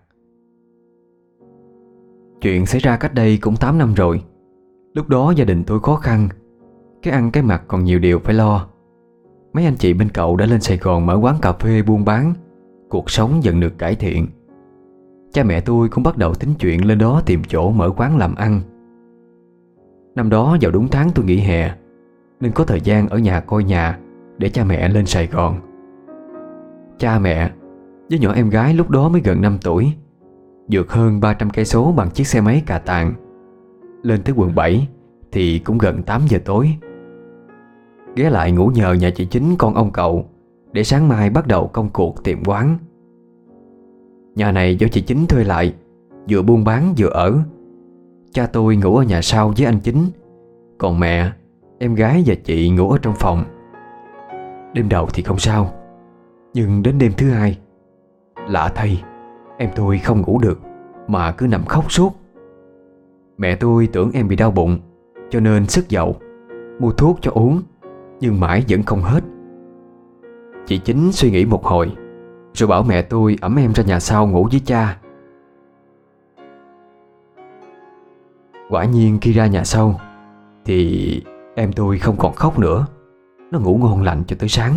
Chuyện xảy ra cách đây cũng 8 năm rồi. Lúc đó gia đình tôi khó khăn, cái ăn cái mặc còn nhiều điều phải lo. Mấy anh chị bên cậu đã lên Sài Gòn mở quán cà phê buôn bán, cuộc sống dần được cải thiện. Cha mẹ tôi cũng bắt đầu tính chuyện lên đó tìm chỗ mở quán làm ăn. Năm đó vào đúng tháng tôi nghỉ hè, nên có thời gian ở nhà coi nhà để cha mẹ lên Sài Gòn. Cha mẹ với nhỏ em gái lúc đó mới gần 5 tuổi, vượt hơn 300 cây số bằng chiếc xe máy cà tàng. Lên tới quận 7 thì cũng gần 8 giờ tối. Ghé lại ngủ nhờ nhà chị Chính con ông cậu, để sáng mai bắt đầu công cuộc tìm quán. Nhà này do chị Chính thuê lại, vừa buôn bán vừa ở. Cha tôi ngủ ở nhà sau với anh Chính, còn mẹ, em gái và chị ngủ ở trong phòng. Đêm đầu thì không sao, nhưng đến đêm thứ hai, lạ thay, em tôi không ngủ được mà cứ nằm khóc suốt. Mẹ tôi tưởng em bị đau bụng, cho nên sức dậu mua thuốc cho uống, nhưng mãi vẫn không hết. Chị Chính suy nghĩ một hồi, rồi bảo mẹ tôi ẵm em ra nhà sau ngủ với cha. Quả nhiên khi ra nhà sau thì em tôi không còn khóc nữa. Nó ngủ ngon lành cho tới sáng.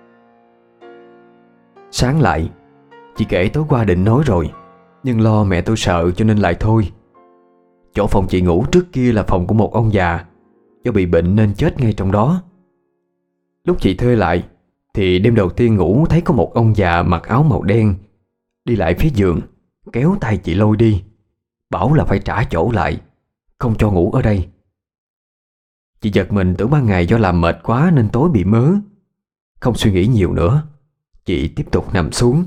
Sáng lại, chị kể tối qua định nói rồi, nhưng lo mẹ tôi sợ cho nên lại thôi. Chỗ phòng chị ngủ trước kia là phòng của một ông già, do bị bệnh nên chết ngay trong đó. Lúc chị thuê lại thì đêm đầu tiên ngủ thấy có một ông già mặc áo màu đen đi lại phía giường, kéo tay chị lôi đi, bảo là phải trả chỗ lại, không cho ngủ ở đây. Chị giật mình, tưởng ban ngày do làm mệt quá nên tối bị mớ. Không suy nghĩ nhiều nữa, chị tiếp tục nằm xuống.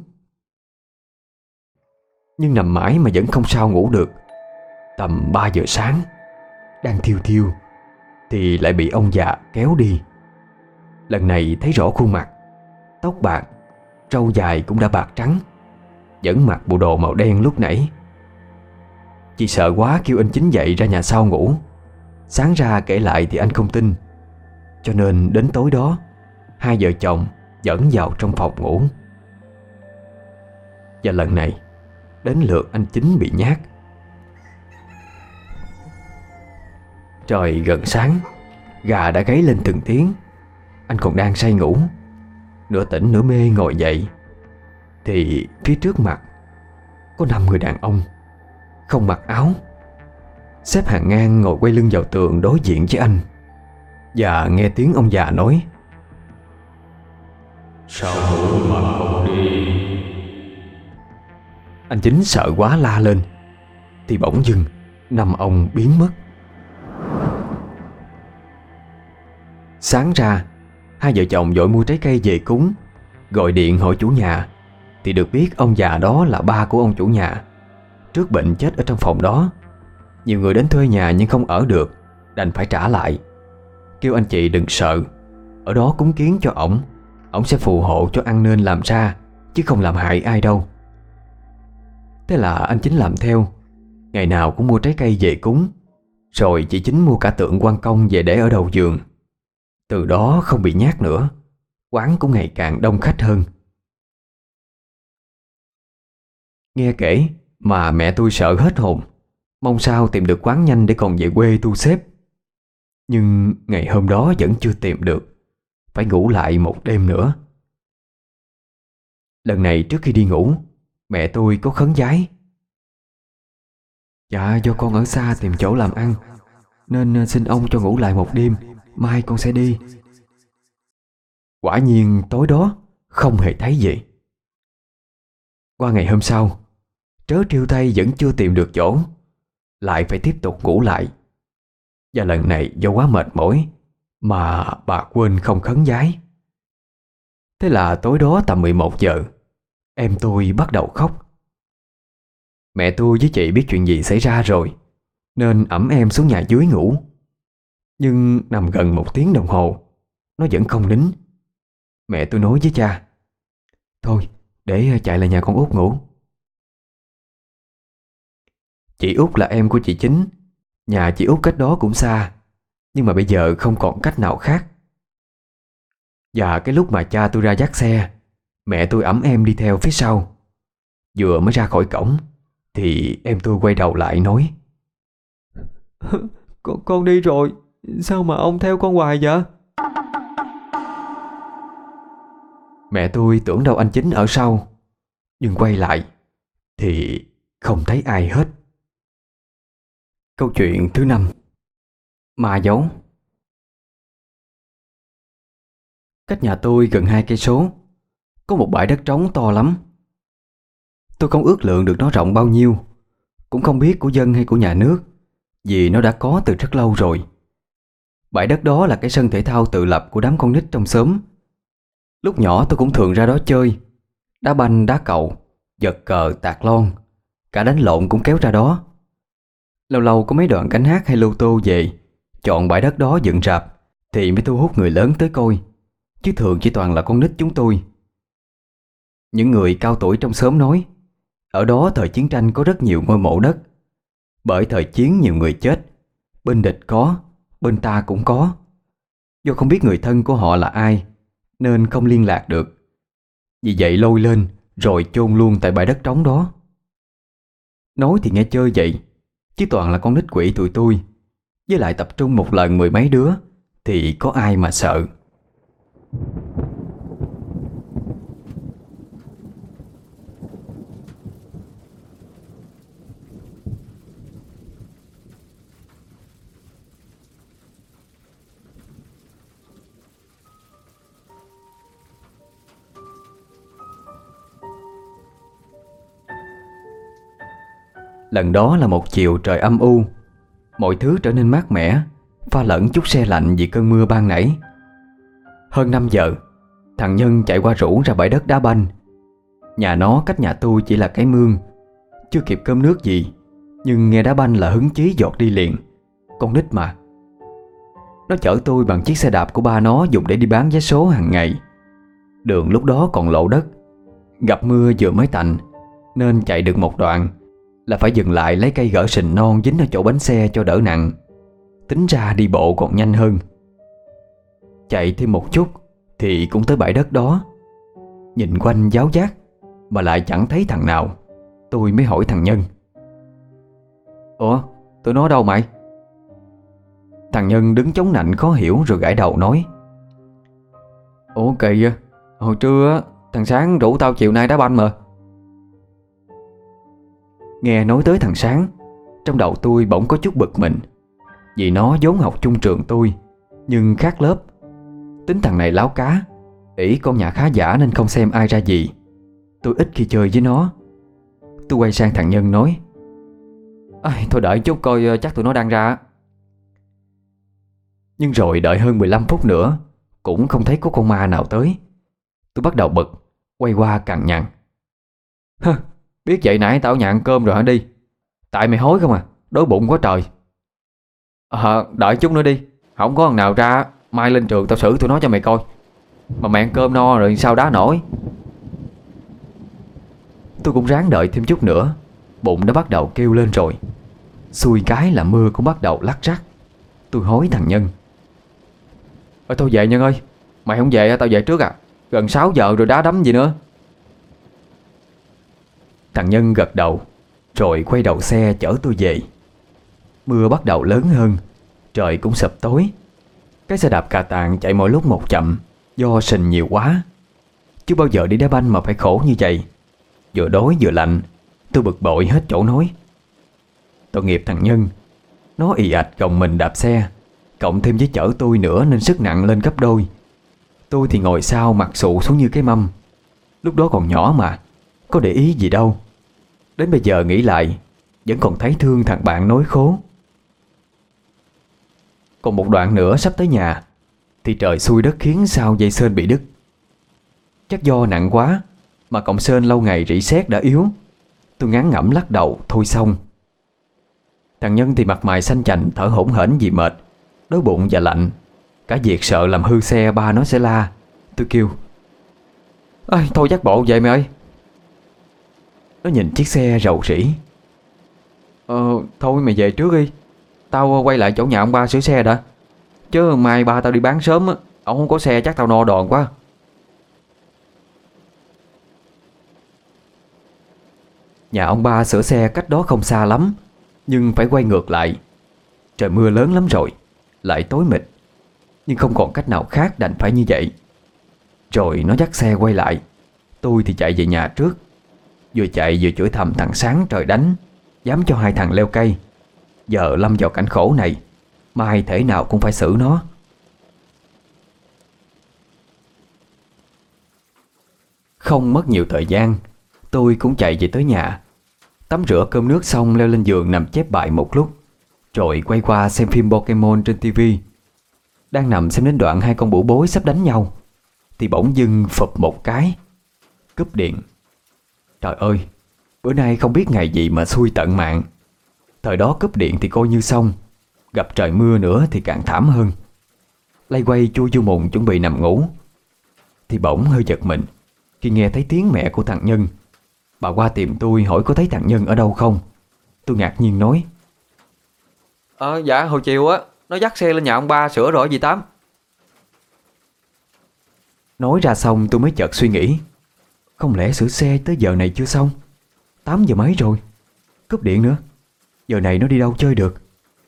Nhưng nằm mãi mà vẫn không sao ngủ được. Tầm 3 giờ sáng, đang thiêu thiêu thì lại bị ông già kéo đi. Lần này thấy rõ khuôn mặt, tóc bạc, râu dài cũng đã bạc trắng, vẫn mặc bộ đồ màu đen lúc nãy. Chị sợ quá kêu anh Chính dậy ra nhà sau ngủ. Sáng ra kể lại thì anh không tin, cho nên đến tối đó hai vợ chồng dẫn vào trong phòng ngủ. Và lần này đến lượt anh Chính bị nhát. Trời gần sáng, gà đã gáy lên từng tiếng. Anh còn đang say ngủ, nửa tỉnh nửa mê ngồi dậy, thì phía trước mặt có 5 người đàn ông không mặc áo, xếp hàng ngang ngồi quay lưng vào tường đối diện với anh. Và nghe tiếng ông già nói: Sao ngủ mà không đi? Anh Chính sợ quá la lên, thì bỗng dưng 5 ông biến mất. Sáng ra, hai vợ chồng vội mua trái cây về cúng, gọi điện hỏi chủ nhà, thì được biết ông già đó là ba của ông chủ nhà, trước bệnh chết ở trong phòng đó. Nhiều người đến thuê nhà nhưng không ở được, đành phải trả lại. Kêu anh chị đừng sợ, ở đó cúng kiến cho ổng sẽ phù hộ cho ăn nên làm ra, chứ không làm hại ai đâu. Thế là anh Chính làm theo, ngày nào cũng mua trái cây về cúng. Rồi chị Chính mua cả tượng Quan Công về để ở đầu giường. Từ đó không bị nhát nữa, quán cũng ngày càng đông khách hơn. Nghe kể mà mẹ tôi sợ hết hồn, mong sao tìm được quán nhanh để còn về quê tu xếp. Nhưng ngày hôm đó vẫn chưa tìm được, phải ngủ lại một đêm nữa. Lần này trước khi đi ngủ, mẹ tôi có khấn vái: Dạ, do con ở xa tìm chỗ làm ăn, nên xin ông cho ngủ lại một đêm, mai con sẽ đi. Quả nhiên tối đó không hề thấy gì. Qua ngày hôm sau, trớ trêu thay vẫn chưa tìm được chỗ, lại phải tiếp tục ngủ lại. Và lần này do quá mệt mỏi mà bà quên không khấn vái. Thế là tối đó tầm 11 giờ, em tôi bắt đầu khóc. Mẹ tôi với chị biết chuyện gì xảy ra rồi, nên ẵm em xuống nhà dưới ngủ. Nhưng nằm gần 1 tiếng đồng hồ, nó vẫn không nín. Mẹ tôi nói với cha: Thôi, để chạy lại nhà con Út ngủ. Chị Út là em của chị Chính. Nhà chị Út cách đó cũng xa, nhưng mà bây giờ không còn cách nào khác. Và cái lúc mà cha tôi ra dắt xe, mẹ tôi ẵm em đi theo phía sau. Vừa mới ra khỏi cổng thì em tôi quay đầu lại nói: Con đi rồi, sao mà ông theo con hoài vậy? Mẹ tôi tưởng đâu anh Chính ở sau, nhưng quay lại thì không thấy ai hết. Câu chuyện thứ 5: Ma giấu. Cách nhà tôi gần 2 cây số có một bãi đất trống to lắm. Tôi không ước lượng được nó rộng bao nhiêu, cũng không biết của dân hay của nhà nước, vì nó đã có từ rất lâu rồi. Bãi đất đó là cái sân thể thao tự lập của đám con nít trong xóm. Lúc nhỏ tôi cũng thường ra đó chơi, đá banh, đá cầu, giật cờ, tạt lon, cả đánh lộn cũng kéo ra đó. Lâu lâu có mấy đoạn cánh hát hay lô tô về, chọn bãi đất đó dựng rạp thì mới thu hút người lớn tới coi, chứ thường chỉ toàn là con nít chúng tôi. Những người cao tuổi trong xóm nói ở đó thời chiến tranh có rất nhiều ngôi mộ đất. Bởi thời chiến nhiều người chết, bên địch có, bên ta cũng có. Do không biết người thân của họ là ai nên không liên lạc được, vì vậy lôi lên rồi chôn luôn tại bãi đất trống đó. Nói thì nghe chơi vậy, chứ toàn là con nít quỷ tụi tôi, với lại tập trung một lần 10 mấy đứa thì có ai mà sợ. Lần đó là một chiều trời âm u, mọi thứ trở nên mát mẻ, pha lẫn chút se lạnh vì cơn mưa ban nãy. Hơn 5 giờ, thằng Nhân chạy qua rủ ra bãi đất đá banh. Nhà nó cách nhà tôi chỉ là cái mương. Chưa kịp cơm nước gì, nhưng nghe đá banh là hứng chí giọt đi liền. Con nít mà. Nó chở tôi bằng chiếc xe đạp của ba nó dùng để đi bán vé số hàng ngày. Đường lúc đó còn lộ đất, gặp mưa vừa mới tạnh, nên chạy được một đoạn là phải dừng lại lấy cây gỡ sình non dính ở chỗ bánh xe cho đỡ nặng. Tính ra đi bộ còn nhanh hơn. Chạy thêm một chút thì cũng tới bãi đất đó. Nhìn quanh giáo giác mà lại chẳng thấy thằng nào. Tôi mới hỏi thằng Nhân: "Ủa, tụi nó đâu mày?" Thằng Nhân đứng chống nạnh khó hiểu rồi gãi đầu nói: "Ủa kỳ vậy, hồi trưa thằng Sáng rủ tao chiều nay đá banh mà." Nghe nói tới thằng Sáng, trong đầu tôi bỗng có chút bực mình. Vì nó vốn học chung trường tôi, nhưng khác lớp. Tính thằng này láo cá, ỷ con nhà khá giả nên không xem ai ra gì. Tôi ít khi chơi với nó. Tôi quay sang thằng Nhân nói: "Thôi đợi chút coi, chắc tụi nó đang ra." Nhưng rồi đợi hơn 15 phút nữa cũng không thấy có con ma nào tới. Tôi bắt đầu bực, quay qua cằn nhằn: "Biết vậy nãy tao nhà ăn cơm rồi hả đi? Tại mày hối không à, đói bụng quá trời." Đợi chút nữa đi, không có thằng nào ra, mai lên trường tao xử tụi nó cho mày coi. Mà mày ăn cơm no rồi sao đá nổi." Tôi cũng ráng đợi thêm chút nữa. Bụng đã bắt đầu kêu lên rồi. Xui cái là mưa cũng bắt đầu lắc rắc. Tôi hối thằng Nhân: "Thôi về Nhân ơi, mày không về tao về trước à. Gần 6 giờ rồi đá đấm gì nữa." Thằng Nhân gật đầu, rồi quay đầu xe chở tôi về. Mưa bắt đầu lớn hơn, trời cũng sập tối. Cái xe đạp cà tàng chạy mỗi lúc một chậm, do sình nhiều quá. Chứ bao giờ đi đá banh mà phải khổ như vậy. Vừa đói vừa lạnh, tôi bực bội hết chỗ nói. Tội nghiệp thằng Nhân, nó ì ạch gồng mình đạp xe, cộng thêm với chở tôi nữa nên sức nặng lên gấp đôi. Tôi thì ngồi sau mặt xụ xuống như cái mâm. Lúc đó còn nhỏ mà, có để ý gì đâu. Đến bây giờ nghĩ lại, vẫn còn thấy thương thằng bạn nối khố. Còn một đoạn nữa sắp tới nhà thì trời xui đất khiến sao dây sên bị đứt. Chắc do nặng quá mà cọng sên lâu ngày rỉ sét đã yếu. Tôi ngán ngẩm lắc đầu thôi xong. Thằng Nhân thì mặt mày xanh chành, thở hổn hển vì mệt, đói bụng và lạnh. Cả việc sợ làm hư xe ba nó sẽ la. Tôi kêu: "Thôi dắt bộ về mày ơi." Nó nhìn chiếc xe rầu rĩ: "Thôi mày về trước đi, tao quay lại chỗ nhà ông ba sửa xe đã. Chứ mai ba tao đi bán sớm á, ông không có xe chắc tao no đòn quá." Nhà ông ba sửa xe cách đó không xa lắm, nhưng phải quay ngược lại. Trời mưa lớn lắm rồi, lại tối mịt, nhưng không còn cách nào khác đành phải như vậy. Rồi nó dắt xe quay lại. Tôi thì chạy về nhà trước. Vừa chạy vừa chửi thầm thằng Sáng trời đánh, dám cho hai thằng leo cây. Giờ lâm vào cảnh khổ này, mai thể nào cũng phải xử nó. Không mất nhiều thời gian, tôi cũng chạy về tới nhà. Tắm rửa cơm nước xong leo lên giường nằm chép bài một lúc, rồi quay qua xem phim Pokemon trên tivi. Đang nằm xem đến đoạn hai con bủu bối sắp đánh nhau thì bỗng dưng phụp một cái, cúp điện. Trời ơi, bữa nay không biết ngày gì mà xui tận mạng. Thời đó cúp điện thì coi như xong, gặp trời mưa nữa thì càng thảm hơn. Lay quay chui vô mùng chuẩn bị nằm ngủ thì bỗng hơi giật mình khi nghe thấy tiếng mẹ của thằng Nhân. Bà qua tìm tôi hỏi có thấy thằng Nhân ở đâu không. Tôi ngạc nhiên nói: Dạ hồi chiều á, nó dắt xe lên nhà ông ba sửa rồi dì Tám." Nói ra xong tôi mới chợt suy nghĩ, không lẽ sửa xe tới giờ này chưa xong? 8 giờ mấy rồi, cúp điện nữa, giờ này nó đi đâu chơi được?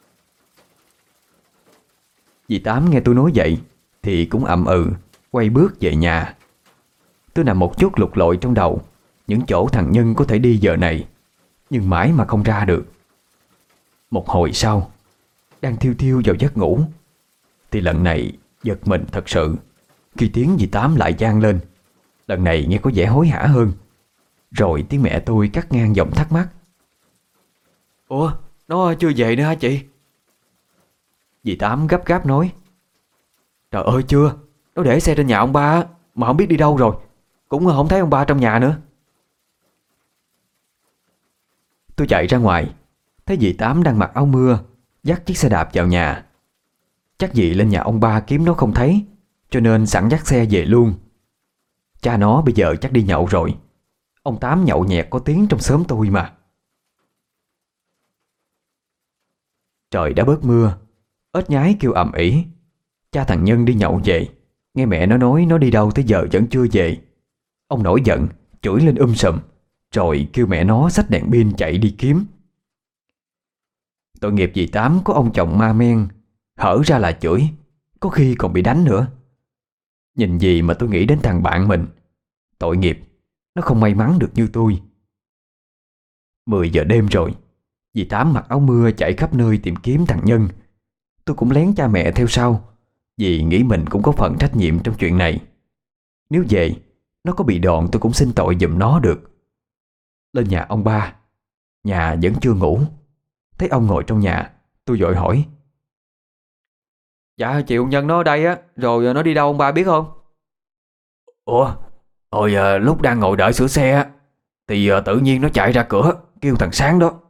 Dì Tám nghe tôi nói vậy thì cũng ậm quay bước về nhà. Tôi nằm một chút lục lội trong đầu những chỗ thằng Nhân có thể đi giờ này, nhưng mãi mà không ra được. Một hồi sau, đang thiêu thiêu vào giấc ngủ thì lần này giật mình thật sự khi tiếng dì Tám lại vang lên. Lần này nghe có vẻ hối hả hơn. Rồi tiếng mẹ tôi cắt ngang giọng thắc mắc: Ủa, nó chưa về nữa hả chị? Dì Tám gấp gáp nói. Trời ơi chưa, nó để xe trên nhà ông ba á, mà không biết đi đâu rồi. Cũng không thấy ông ba trong nhà nữa. Tôi chạy ra ngoài, thấy dì Tám đang mặc áo mưa, dắt chiếc xe đạp vào nhà. Chắc dì lên nhà ông ba kiếm nó không thấy, cho nên sẵn dắt xe về luôn. Cha nó bây giờ chắc đi nhậu rồi. Ông Tám nhậu nhẹt có tiếng trong xóm tôi mà. Trời đã bớt mưa, ếch nhái kêu ầm ĩ. Cha thằng Nhân đi nhậu về, nghe mẹ nó nói nó đi đâu tới giờ vẫn chưa về. Ông nổi giận, chửi lên sùm, rồi kêu mẹ nó xách đèn pin chạy đi kiếm. Tội nghiệp dì Tám có ông chồng ma men, hở ra là chửi, có khi còn bị đánh nữa. Nhìn gì mà tôi nghĩ đến thằng bạn mình. Tội nghiệp, nó không may mắn được như tôi. 10 giờ đêm rồi, dì Tám mặc áo mưa chạy khắp nơi tìm kiếm thằng Nhân. Tôi cũng lén cha mẹ theo sau, vì nghĩ mình cũng có phần trách nhiệm trong chuyện này. Nếu về nó có bị đòn tôi cũng xin tội giùm nó được. Lên nhà ông ba, nhà vẫn chưa ngủ. Thấy ông ngồi trong nhà, tôi vội hỏi. Dạ chị Nhân nó ở đây á, rồi nó đi đâu ông ba biết không? Ủa, hồi lúc đang ngồi đợi sửa xe á, thì tự nhiên nó chạy ra cửa kêu thằng Sáng đó.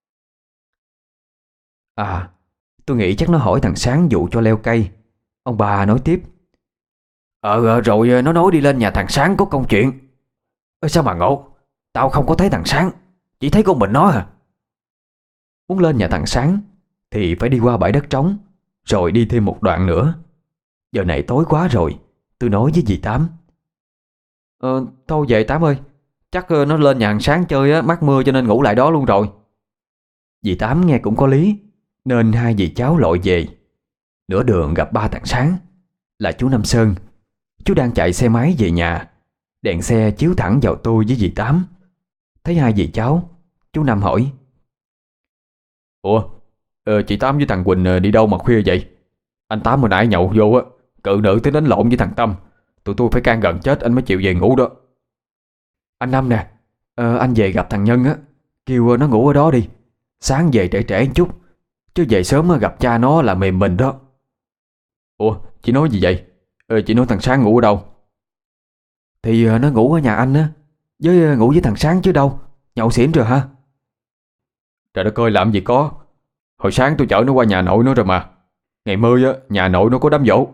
À, tôi nghĩ chắc nó hỏi thằng Sáng dụ cho leo cây. Ông bà nói tiếp. Rồi nó nói đi lên nhà thằng Sáng có công chuyện. Sao mà ngộ, tao không có thấy thằng Sáng, chỉ thấy con mình nó à. Muốn lên nhà thằng Sáng thì phải đi qua bãi đất trống, rồi đi thêm một đoạn nữa. Giờ này tối quá rồi, tôi nói với dì Tám. Thôi về Tám ơi, chắc nó lên nhà hàng Sáng chơi á, mắc mưa cho nên ngủ lại đó luôn rồi. Dì Tám nghe cũng có lý, nên hai dì cháu lội về. Nửa đường gặp ba thằng Sáng, là chú Năm Sơn. Chú đang chạy xe máy về nhà, đèn xe chiếu thẳng vào tôi với dì Tám. Thấy hai dì cháu, chú Năm hỏi. Ủa, chị Tám với thằng Quỳnh đi đâu mà khuya vậy? Anh Tám hồi nãy nhậu vô á, cự nữ tới đánh lộn với thằng Tâm. Tụi tôi phải can gần chết anh mới chịu về ngủ đó. Anh Năm nè, anh về gặp thằng Nhân á, kêu nó ngủ ở đó đi. Sáng về trễ trễ chút, chứ về sớm gặp cha nó là mềm mình đó. Ủa, chị nói gì vậy? Chị nói thằng Sáng ngủ ở đâu? Thì nó ngủ ở nhà anh á, với ngủ với thằng Sáng chứ đâu. Nhậu xỉn rồi hả? Trời đất ơi, làm gì có. Hồi sáng tôi chở nó qua nhà nội nó rồi mà. Ngày mưa á, nhà nội nó có đám giỗ.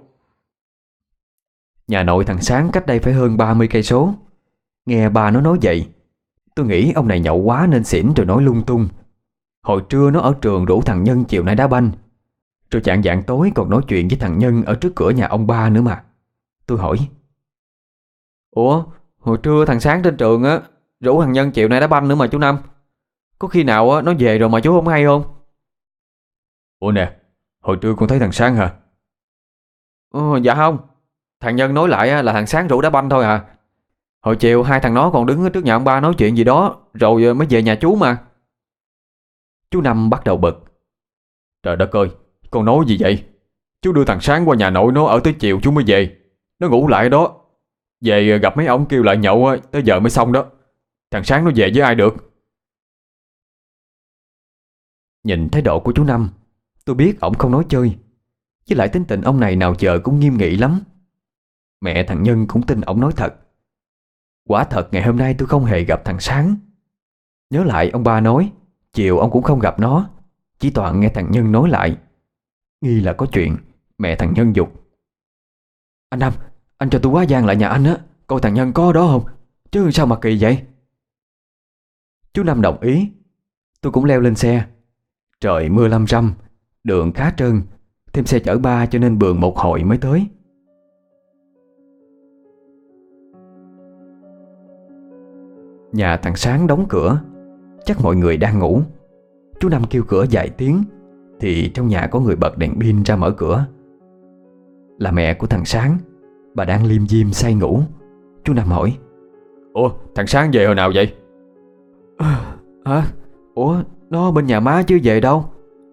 Nhà nội thằng Sáng cách đây phải hơn 30 cây số. Nghe bà nó nói vậy, tôi nghĩ ông này nhậu quá nên xỉn rồi nói lung tung. Hồi trưa nó ở trường rủ thằng Nhân chiều nay đá banh, rồi chạng vạng tối còn nói chuyện với thằng Nhân ở trước cửa nhà ông ba nữa mà. Tôi hỏi. Ủa, hồi trưa thằng Sáng trên trường á rủ thằng Nhân chiều nay đá banh nữa mà chú Năm. Có khi nào á nó về rồi mà chú không hay không? Ủa nè, hồi trưa con thấy thằng Sáng hả? Dạ không. Thằng Nhân nói lại á là thằng Sáng rủ đá banh thôi à. Hồi chiều hai thằng nó còn đứng ở trước nhà ông ba nói chuyện gì đó, rồi mới về nhà chú mà. Chú Năm bắt đầu bực. Trời đất ơi, con nói gì vậy? Chú đưa thằng Sáng qua nhà nội nó ở tới chiều chú mới về. Nó ngủ lại đó. Về gặp mấy ông kêu lại nhậu á, tới giờ mới xong đó. Thằng Sáng nó về với ai được? Nhìn thái độ của chú Năm, tôi biết ổng không nói chơi. Với lại tính tình ông này nào giờ cũng nghiêm nghị lắm. Mẹ thằng Nhân cũng tin ổng nói thật. Quả thật ngày hôm nay tôi không hề gặp thằng Sáng. Nhớ lại ông ba nói chiều ông cũng không gặp nó, chỉ toàn nghe thằng Nhân nói lại. Nghi là có chuyện. Mẹ thằng Nhân giục. Anh Năm, anh cho tôi quá gian lại nhà anh á, coi thằng Nhân có ở đó không, chứ sao mà kỳ vậy. Chú Năm đồng ý. Tôi cũng leo lên xe. Trời mưa lâm râm, đường khá trơn, thêm xe chở ba cho nên bườn một hồi mới tới. Nhà thằng Sáng đóng cửa, chắc mọi người đang ngủ. Chú Năm kêu cửa vài tiếng thì trong nhà có người bật đèn pin ra mở cửa. Là mẹ của thằng Sáng. Bà đang liêm diêm say ngủ. Chú Năm hỏi. Ủa, thằng Sáng về hồi nào vậy? Hả? Ủa, nó bên nhà má chứ về đâu.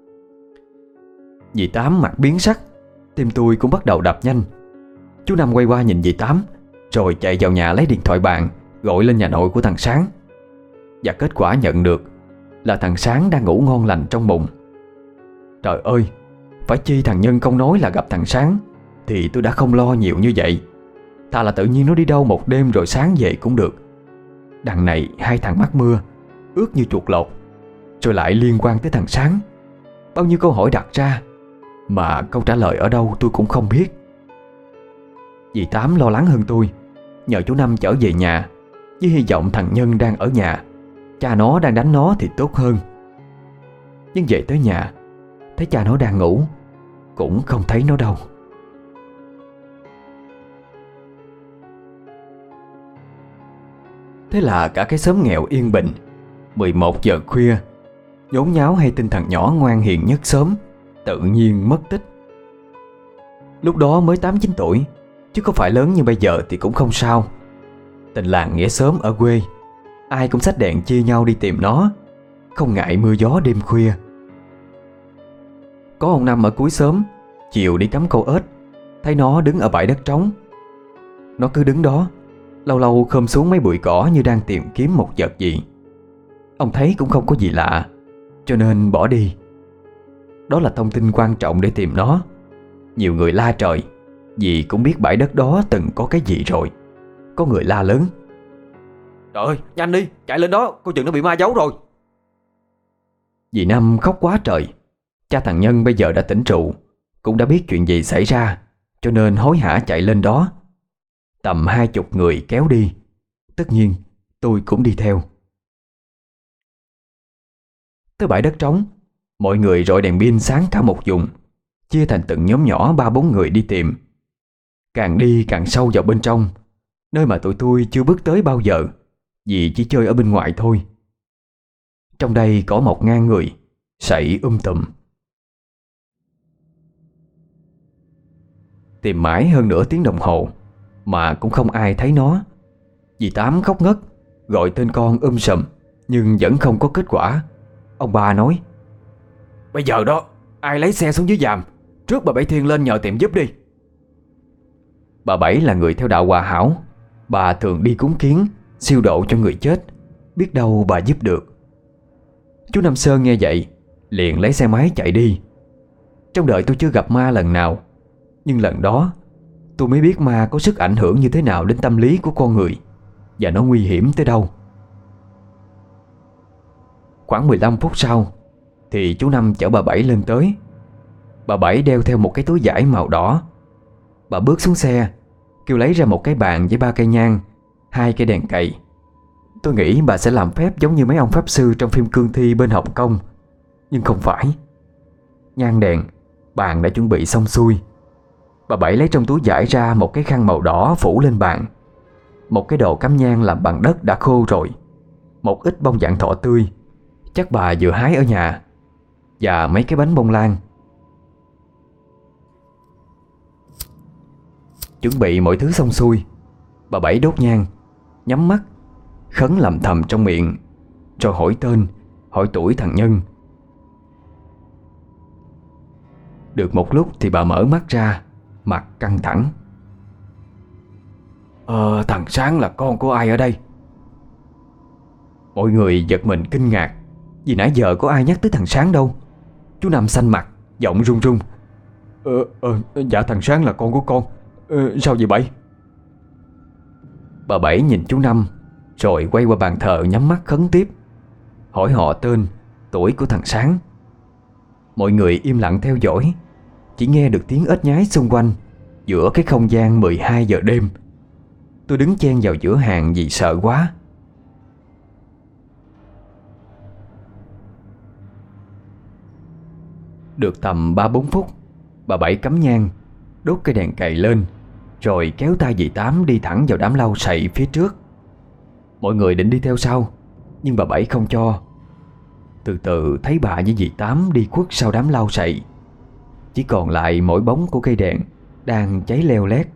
Dì Tám mặt biến sắc, tim tôi cũng bắt đầu đập nhanh. Chú Năm quay qua nhìn dì Tám, rồi chạy vào nhà lấy điện thoại bàn, gọi lên nhà nội của thằng Sáng. Và kết quả nhận được là thằng Sáng đang ngủ ngon lành trong bụng. Trời ơi, phải chi thằng Nhân không nói là gặp thằng Sáng thì tôi đã không lo nhiều như vậy. Thà là tự nhiên nó đi đâu một đêm rồi sáng về cũng được. Đằng này hai thằng mắc mưa, ướt như chuột lột, rồi lại liên quan tới thằng Sáng. Bao nhiêu câu hỏi đặt ra mà câu trả lời ở đâu tôi cũng không biết. Dì Tám lo lắng hơn tôi, nhờ chú Năm chở về nhà, với hy vọng thằng Nhân đang ở nhà, cha nó đang đánh nó thì tốt hơn. Nhưng về tới nhà, thấy cha nó đang ngủ, cũng không thấy nó đâu. Thế là cả cái xóm nghèo yên bình. 11 giờ khuya, nhốn nháo hay tin thằng nhỏ ngoan hiền nhất xóm tự nhiên mất tích. Lúc đó mới 8-9 tuổi, chứ có phải lớn như bây giờ thì cũng không sao. Tình làng nghĩa xóm ở quê, ai cũng xách đèn chia nhau đi tìm nó, không ngại mưa gió đêm khuya. Có ông Năm ở cuối xóm, chiều đi cắm câu ếch, thấy nó đứng ở bãi đất trống. Nó cứ đứng đó, lâu lâu khom xuống mấy bụi cỏ như đang tìm kiếm một vật gì. Ông thấy cũng không có gì lạ, cho nên bỏ đi. Đó là thông tin quan trọng để tìm nó. Nhiều người la trời, vì cũng biết bãi đất đó từng có cái gì rồi. Có người la lớn: Trời ơi, nhanh đi, chạy lên đó, coi chừng nó bị ma giấu rồi. Dì Năm khóc quá trời. Cha thằng Nhân bây giờ đã tỉnh rượu, cũng đã biết chuyện gì xảy ra, cho nên hối hả chạy lên đó. Tầm 20 người kéo đi. Tất nhiên tôi cũng đi theo. Tới bãi đất trống, mọi người rọi đèn pin sáng cả một vùng, chia thành từng nhóm nhỏ 3-4 người đi tìm. Càng đi càng sâu vào bên trong, nơi mà tụi tôi chưa bước tới bao giờ, vì chỉ chơi ở bên ngoài thôi. Trong đây có 1.000 người, sậy tùm. Tìm mãi hơn nửa tiếng đồng hồ mà cũng không ai thấy nó. Dì Tám khóc ngất, gọi tên con sùm, nhưng vẫn không có kết quả. Ông ba nói: Bây giờ đó, ai lấy xe xuống dưới giàm, trước bà Bảy Thiên lên nhờ tìm giúp đi. Bà Bảy là người theo đạo Hòa Hảo. Bà thường đi cúng kiến, siêu độ cho người chết. Biết đâu bà giúp được. Chú Năm Sơn nghe vậy, liền lấy xe máy chạy đi. Trong đời tôi chưa gặp ma lần nào, nhưng lần đó tôi mới biết ma có sức ảnh hưởng như thế nào đến tâm lý của con người, và nó nguy hiểm tới đâu. Khoảng 15 phút sau thì chú Năm chở bà Bảy lên tới. Bà Bảy đeo theo một cái túi vải màu đỏ. Bà bước xuống xe, kêu lấy ra một cái bàn với 3 cây nhang, 2 cây đèn cầy. Tôi nghĩ bà sẽ làm phép giống như mấy ông pháp sư trong phim cương thi bên Hồng Kông, nhưng không phải. Nhang đèn, bàn đã chuẩn bị xong xuôi. Bà Bảy lấy trong túi vải ra một cái khăn màu đỏ phủ lên bàn, một cái đồ cắm nhang làm bằng đất đã khô rồi, một ít bông vạn thọ tươi, chắc bà vừa hái ở nhà, và mấy cái bánh bông lan. Chuẩn bị mọi thứ xong xuôi, bà Bảy đốt nhang, nhắm mắt, khấn lầm thầm trong miệng, rồi hỏi tên, hỏi tuổi thằng Nhân. Được một lúc thì bà mở mắt ra, mặt căng thẳng. Thằng Sáng là con của ai ở đây? Mọi người giật mình kinh ngạc, vì nãy giờ có ai nhắc tới thằng Sáng đâu. Chú Năm xanh mặt, giọng run run: Dạ thằng Sáng là con của con. Sao vậy Bảy? Bà Bảy nhìn chú Năm, rồi quay qua bàn thờ nhắm mắt khấn tiếp, hỏi họ tên, tuổi của thằng Sáng. Mọi người im lặng theo dõi, chỉ nghe được tiếng ếch nhái xung quanh giữa cái không gian 12 giờ đêm. Tôi đứng chen vào giữa hàng vì sợ quá. Được tầm 3-4 phút, bà Bảy cắm nhang, đốt cây đèn cầy lên, rồi kéo tay dì Tám đi thẳng vào đám lau sậy phía trước. Mọi người định đi theo sau, nhưng bà Bảy không cho. Từ từ thấy bà với dì Tám đi khuất sau đám lau sậy, chỉ còn lại mỗi bóng của cây đèn đang cháy leo lét.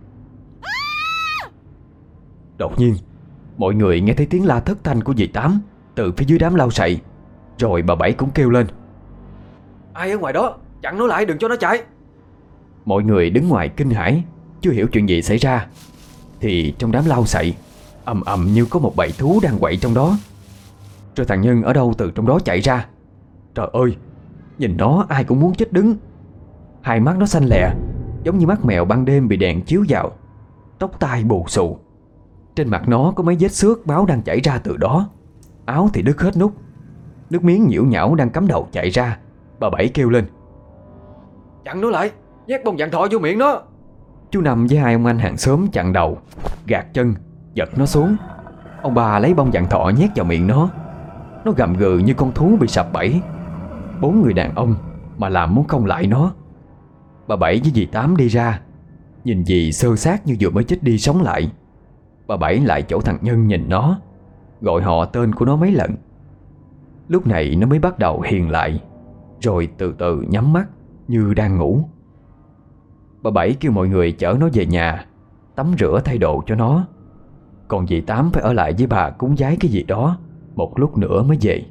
Đột nhiên, mọi người nghe thấy tiếng la thất thanh của dì Tám từ phía dưới đám lau sậy, rồi bà Bảy cũng kêu lên: Ai ở ngoài đó, chặn nó lại, đừng cho nó chạy. Mọi người đứng ngoài kinh hãi, chưa hiểu chuyện gì xảy ra, thì trong đám lau sậy ầm ầm như có một bầy thú đang quậy trong đó. Rồi thằng Nhân ở đâu từ trong đó chạy ra. Trời ơi, nhìn nó ai cũng muốn chết đứng. Hai mắt nó xanh lè, giống như mắt mèo ban đêm bị đèn chiếu vào. Tóc tai bù xù. Trên mặt nó có mấy vết xước máu đang chảy ra từ đó. Áo thì đứt hết nút. Nước miếng nhiễu nhão đang cắm đầu chạy ra. Bà Bảy kêu lên: "Chặn nó lại, nhét bông vàng thọ vô miệng nó." Chú Năm với hai ông anh hàng xóm chặn đầu, gạt chân, giật nó xuống. Ông bà lấy bông vàng thọ nhét vào miệng nó. Nó gầm gừ như con thú bị sập bẫy. Bốn người đàn ông mà làm muốn không lại nó. Bà Bảy với dì Tám đi ra, nhìn dì xơ xác như vừa mới chết đi sống lại. Bà Bảy lại chỗ thằng Nhân nhìn nó, gọi họ tên của nó mấy lần. Lúc này nó mới bắt đầu hiền lại, rồi từ từ nhắm mắt như đang ngủ. Bà Bảy kêu mọi người chở nó về nhà, tắm rửa thay đồ cho nó. Còn dì Tám phải ở lại với bà cúng vái cái gì đó một lúc nữa mới về.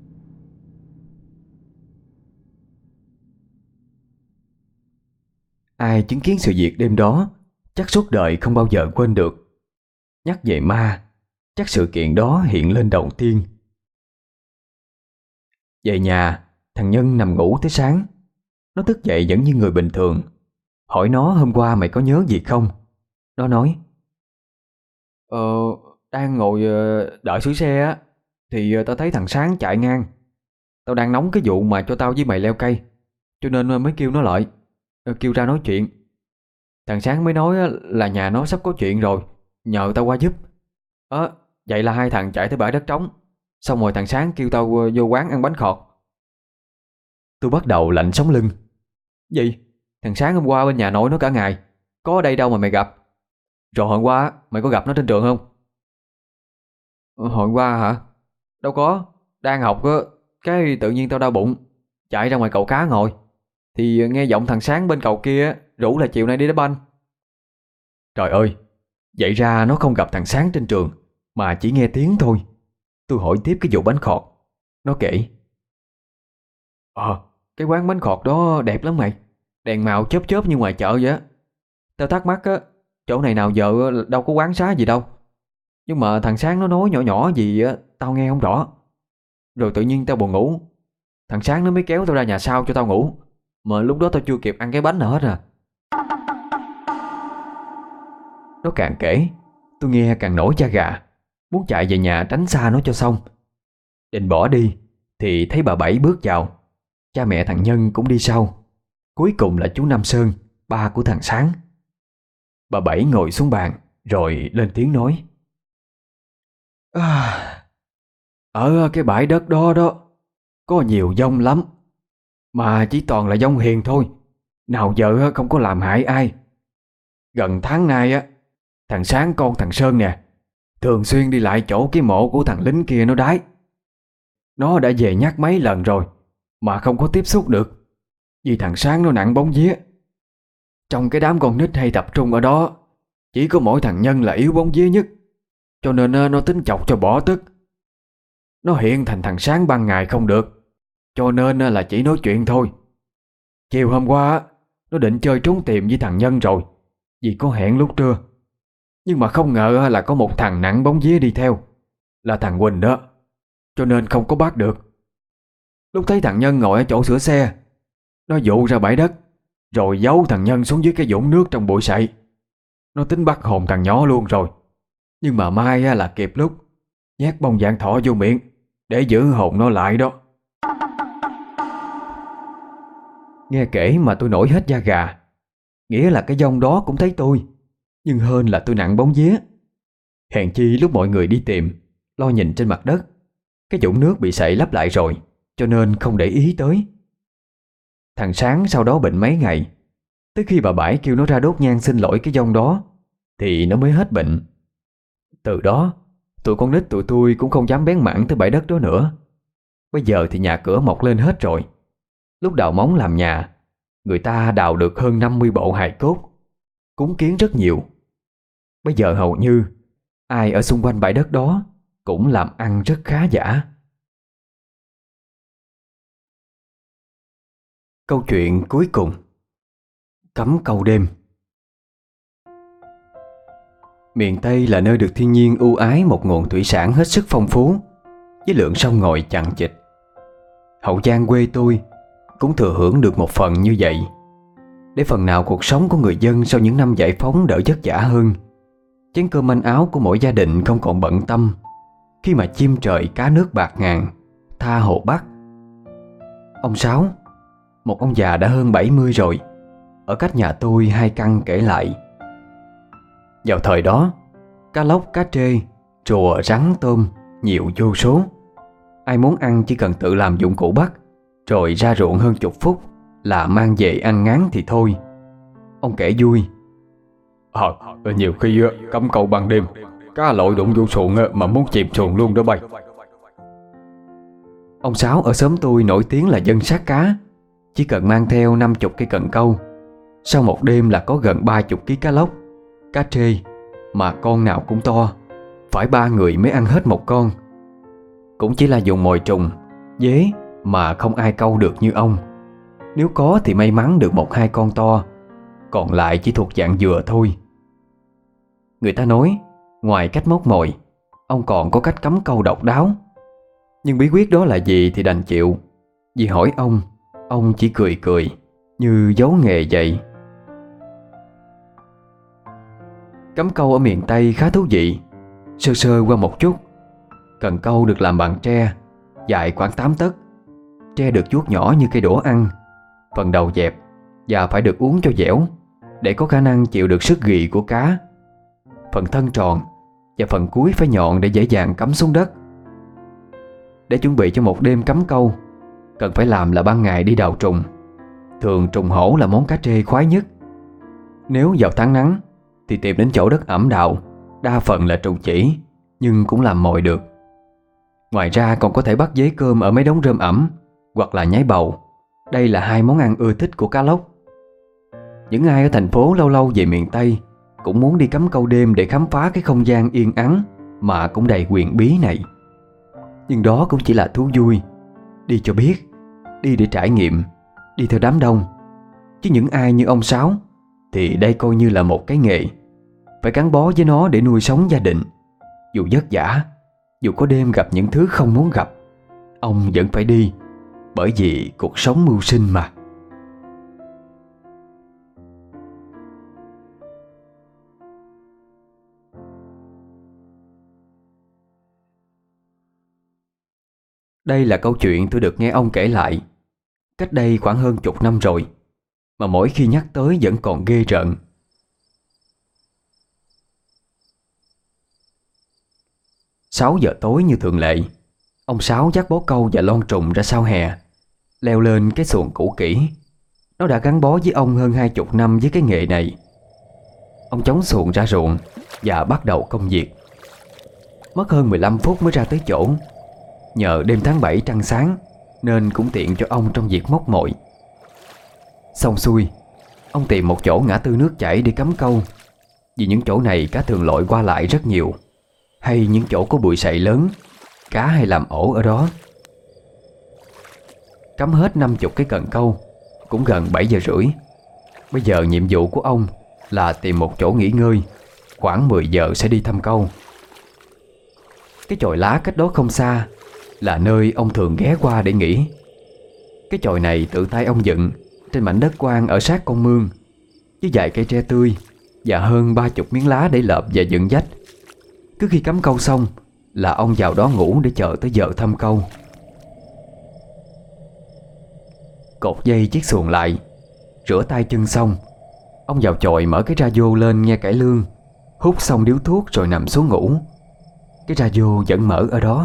Ai chứng kiến sự việc đêm đó chắc suốt đời không bao giờ quên được. Nhắc về ma, chắc sự kiện đó hiện lên đầu tiên. Về nhà, thằng Nhân nằm ngủ tới sáng. Nó thức dậy vẫn như người bình thường. Hỏi nó hôm qua mày có nhớ gì không? Nó nói: Ờ, đang ngồi đợi sửa xe á, thì tao thấy thằng Sáng chạy ngang. Tao đang nóng cái vụ mà cho tao với mày leo cây, cho nên mới kêu nó lại, kêu ra nói chuyện. Thằng Sáng mới nói là nhà nó sắp có chuyện rồi, nhờ tao qua giúp. Vậy là hai thằng chạy tới bãi đất trống. Xong rồi thằng Sáng kêu tao vô quán ăn bánh khọt. Tôi bắt đầu lạnh sống lưng. Gì? Thằng Sáng hôm qua bên nhà nội nó cả ngày, có ở đây đâu mà mày gặp. Rồi hôm qua mày có gặp nó trên trường không? Hôm qua hả? Đâu có, đang học á, cái tự nhiên tao đau bụng, chạy ra ngoài cầu cá ngồi, thì nghe giọng thằng Sáng bên cầu kia rủ là chiều nay đi đá banh. Trời ơi, vậy ra nó không gặp thằng Sáng trên trường, mà chỉ nghe tiếng thôi. Tôi hỏi tiếp cái vụ bánh khọt. Nó kể: Cái quán bánh khọt đó đẹp lắm mày, đèn màu chớp chớp như ngoài chợ vậy á. Tao thắc mắc á, chỗ này nào giờ đâu có quán xá gì đâu. Nhưng mà thằng Sáng nó nói nhỏ nhỏ gì á, tao nghe không rõ. Rồi tự nhiên tao buồn ngủ, thằng Sáng nó mới kéo tao ra nhà sau cho tao ngủ. Mà lúc đó tao chưa kịp ăn cái bánh nào hết à. Nó càng kể, tôi nghe càng nổi da gà, muốn chạy về nhà tránh xa nó cho xong. Định bỏ đi thì thấy bà Bảy bước vào. Cha mẹ thằng Nhân cũng đi sau. Cuối cùng là chú Năm Sơn, ba của thằng Sáng. Bà Bảy ngồi xuống bàn rồi lên tiếng nói: Ở cái bãi đất đó đó có nhiều dông lắm, mà chỉ toàn là dông hiền thôi, nào giờ không có làm hại ai. Gần tháng nay á, thằng Sáng con thằng Sơn nè thường xuyên đi lại chỗ cái mộ của thằng lính kia nó đái. Nó đã về nhắc mấy lần rồi mà không có tiếp xúc được, vì thằng Sáng nó nặng bóng vía. Trong cái đám con nít hay tập trung ở đó, chỉ có mỗi thằng Nhân là yếu bóng vía nhất, cho nên nó tính chọc cho bỏ tức. Nó hiện thành thằng Sáng ban ngày không được, cho nên là chỉ nói chuyện thôi. Chiều hôm qua nó định chơi trốn tìm với thằng Nhân rồi, vì có hẹn lúc trưa. Nhưng mà không ngờ là có một thằng nặng bóng vía đi theo, là thằng Quỳnh đó, cho nên không có bắt được. Lúc thấy thằng Nhân ngồi ở chỗ sửa xe, nó dụ ra bãi đất, rồi giấu thằng Nhân xuống dưới cái vũng nước trong bụi sậy. Nó tính bắt hồn thằng nhỏ luôn rồi, nhưng mà may là kịp lúc, nhét bông vàng thọ vô miệng để giữ hồn nó lại đó. Nghe kể mà tôi nổi hết da gà. Nghĩa là cái dông đó cũng thấy tôi, nhưng hơn là tôi nặng bóng vía. Hèn chi lúc mọi người đi tìm, lo nhìn trên mặt đất, cái vũng nước bị sậy lấp lại rồi, cho nên không để ý tới. Thằng Sáng sau đó bệnh mấy ngày, tới khi bà Bãi kêu nó ra đốt nhang xin lỗi cái dông đó thì nó mới hết bệnh. Từ đó tụi con nít tụi tôi cũng không dám bén mảng tới bãi đất đó nữa. Bây giờ thì nhà cửa mọc lên hết rồi. Lúc đào móng làm nhà, người ta đào được hơn 50 bộ hài cốt, cúng kiến rất nhiều. Bây giờ hầu như ai ở xung quanh bãi đất đó cũng làm ăn rất khá giả. Câu chuyện cuối cùng: Cắm câu đêm. Miền Tây là nơi được thiên nhiên ưu ái một nguồn thủy sản hết sức phong phú. với lượng sông ngòi chằng chịt. Hậu Giang quê tôi cũng thừa hưởng được một phần như vậy, để phần nào cuộc sống của người dân sau những năm giải phóng đỡ vất vả hơn. Chén cơm manh áo của mỗi gia đình không còn bận tâm khi mà chim trời cá nước bạc ngàn tha hồ Bắc. Ông Sáu, một ông già đã hơn 70 rồi, ở cách nhà tôi 2 căn, kể lại: vào thời đó, cá lóc, cá trê, rùa, rắn, tôm nhiều vô số. Ai muốn ăn chỉ cần tự làm dụng cụ bắt, rồi ra ruộng hơn chục phút là mang về ăn ngán thì thôi. Ông kể vui: nhiều khi cắm câu ban đêm, cá lội đụng vô xuồng mà muốn chìm xuồng luôn đó bay. Ông Sáu ở xóm tôi nổi tiếng là dân sát cá. Chỉ cần mang theo 50 cây cần câu, sau một đêm là có gần 30 kg cá lóc, cá trê, mà con nào cũng to, phải 3 người mới ăn hết một con. Cũng chỉ là dùng mồi trùng, dế mà không ai câu được như ông. Nếu có thì may mắn được 1-2 con to, còn lại chỉ thuộc dạng dừa thôi. Người ta nói ngoài cách móc mồi, ông còn có cách cắm câu độc đáo. Nhưng bí quyết đó là gì thì đành chịu, vì hỏi ông chỉ cười cười như giấu nghề vậy. Cắm câu ở miền Tây khá thú vị. Sơ sơ qua một chút, cần câu được làm bằng tre, dài khoảng 8 tấc. Tre được vuốt nhỏ như cây đũa ăn, phần đầu dẹp và phải được uốn cho dẻo để có khả năng chịu được sức ghì của cá. Phần thân tròn và phần cuối phải nhọn để dễ dàng cắm xuống đất. Để chuẩn bị cho một đêm cắm câu, cần phải làm là ban ngày đi đào trùng. Thường trùng hổ là món cá trê khoái nhất. Nếu vào tháng nắng thì tìm đến chỗ đất ẩm đào, đa phần là trùng chỉ, nhưng cũng làm mồi được. Ngoài ra còn có thể bắt dế cơm ở mấy đống rơm ẩm, hoặc là nhái bầu. Đây là 2 món ăn ưa thích của cá lóc. Những ai ở thành phố lâu lâu về miền Tây cũng muốn đi cắm câu đêm để khám phá cái không gian yên ắng mà cũng đầy huyền bí này. Nhưng đó cũng chỉ là thú vui, đi cho biết, đi để trải nghiệm, đi theo đám đông. Chứ những ai như ông Sáu thì đây coi như là một cái nghề, phải gắn bó với nó để nuôi sống gia đình. Dù vất vả, dù có đêm gặp những thứ không muốn gặp, ông vẫn phải đi, bởi vì cuộc sống mưu sinh mà. Đây là câu chuyện tôi được nghe ông kể lại cách đây khoảng hơn chục năm rồi, mà mỗi khi nhắc tới vẫn còn ghê rợn. 6 giờ tối như thường lệ, ông Sáu dắt bó câu và lon trùng ra sau hè, leo lên cái xuồng cũ kỹ. Nó đã gắn bó với ông hơn 20 năm với cái nghề này. Ông chống xuồng ra ruộng và bắt đầu công việc. Mất hơn 15 phút mới ra tới chỗ. Nhờ đêm tháng 7 trăng sáng nên cũng tiện cho ông trong việc móc mồi. Xong xuôi, ông tìm một chỗ ngã tư nước chảy để cắm câu, vì những chỗ này cá thường lội qua lại rất nhiều, hay những chỗ có bụi sậy lớn, cá hay làm ổ ở đó. Cắm hết 50 cái cần câu cũng gần 7 giờ rưỡi. Bây giờ nhiệm vụ của ông là tìm một chỗ nghỉ ngơi, khoảng 10 giờ sẽ đi thăm câu. Cái chòi lá cách đó không xa là nơi ông thường ghé qua để nghỉ. Cái chòi này tự tay ông dựng trên mảnh đất quang ở sát con mương, với vài cây tre tươi và hơn 30 miếng lá để lợp và dựng vách. Cứ khi cắm câu xong là ông vào đó ngủ để chờ tới giờ thăm câu. Cột dây chiếc xuồng lại, rửa tay chân xong, ông vào chòi mở cái radio lên nghe cải lương, hút xong điếu thuốc rồi nằm xuống ngủ. Cái radio vẫn mở ở đó.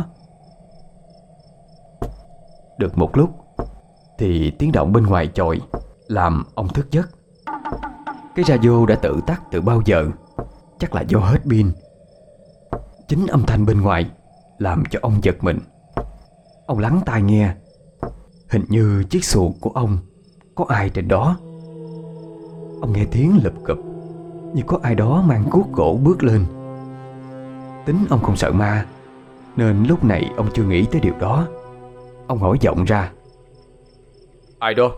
Được một lúc thì tiếng động bên ngoài chòi làm ông thức giấc. Cái radio đã tự tắt từ bao giờ, chắc là do hết pin. Chính âm thanh bên ngoài làm cho ông giật mình. Ông lắng tai nghe. Hình như chiếc xuồng của ông có ai trên đó. Ông nghe tiếng lụp cụp, như có ai đó mang cuốc gỗ bước lên. Tính ông không sợ ma, nên lúc này ông chưa nghĩ tới điều đó. Ông hỏi vọng ra: "Ai đó?"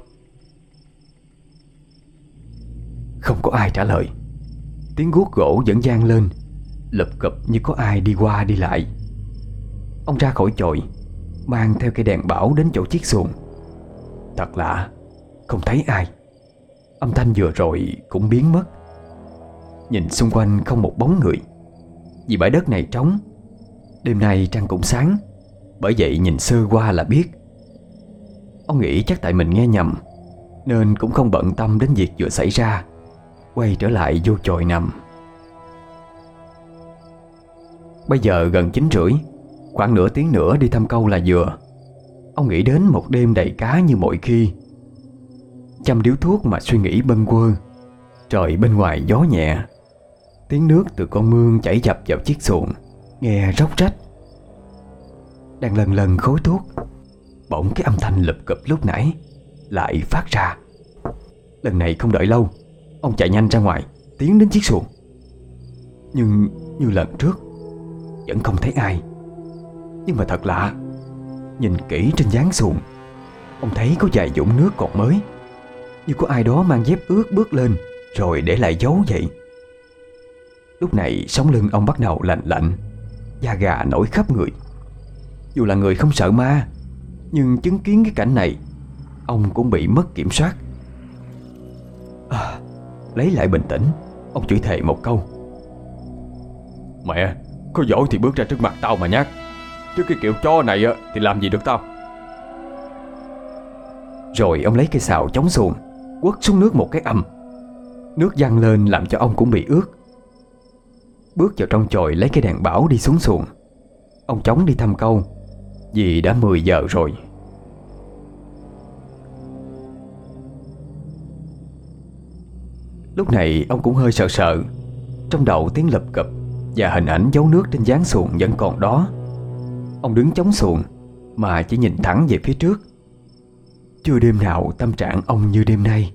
Không có ai trả lời. Tiếng guốc gỗ vẫn vang lên, lụp cụp như có ai đi qua đi lại. Ông ra khỏi chòi, mang theo cây đèn bảo đến chỗ chiếc xuồng. Thật lạ, không thấy ai. Âm thanh vừa rồi cũng biến mất. Nhìn xung quanh không một bóng người, vì bãi đất này trống. Đêm nay trăng cũng sáng, bởi vậy nhìn sơ qua là biết. Ông nghĩ chắc tại mình nghe nhầm, nên cũng không bận tâm đến việc vừa xảy ra, quay trở lại vô chòi nằm. Bây giờ gần 9 rưỡi, khoảng nửa tiếng nữa đi thăm câu là vừa. Ông nghĩ đến một đêm đầy cá như mọi khi. Chăm điếu thuốc mà suy nghĩ bâng quơ. Trời bên ngoài gió nhẹ, tiếng nước từ con mương chảy dập vào chiếc xuồng nghe róc rách. Đang lần lần khói thuốc, bỗng cái âm thanh lụp cụp lúc nãy lại phát ra. Lần này không đợi lâu, ông chạy nhanh ra ngoài, tiến đến chiếc xuồng. Nhưng như lần trước, vẫn không thấy ai. Nhưng mà thật lạ, nhìn kỹ trên dáng xuồng, ông thấy có vài vũng nước còn mới, như có ai đó mang dép ướt bước lên rồi để lại dấu vậy. Lúc này sống lưng ông bắt đầu lạnh lạnh, da gà nổi khắp người. Dù là người không sợ ma, nhưng chứng kiến cái cảnh này, ông cũng bị mất kiểm soát. Lấy lại bình tĩnh, ông chửi thề một câu: Mẹ, có giỏi thì bước ra trước mặt tao mà nhát, chứ cái kiểu chó này thì làm gì được tao. Rồi ông lấy cây sào chống xuồng, quất xuống nước một cái ầm. Nước văng lên làm cho ông cũng bị ướt. Bước vào trong chòi lấy cái đèn bảo đi xuống xuồng. Ông chống đi thăm câu, vì đã 10 giờ rồi. Lúc này ông cũng hơi sợ sợ. Trong đầu tiếng lụp cụp và hình ảnh dấu nước trên dáng xuồng vẫn còn đó. Ông đứng chống xuồng mà chỉ nhìn thẳng về phía trước. Chưa đêm nào tâm trạng ông như đêm nay.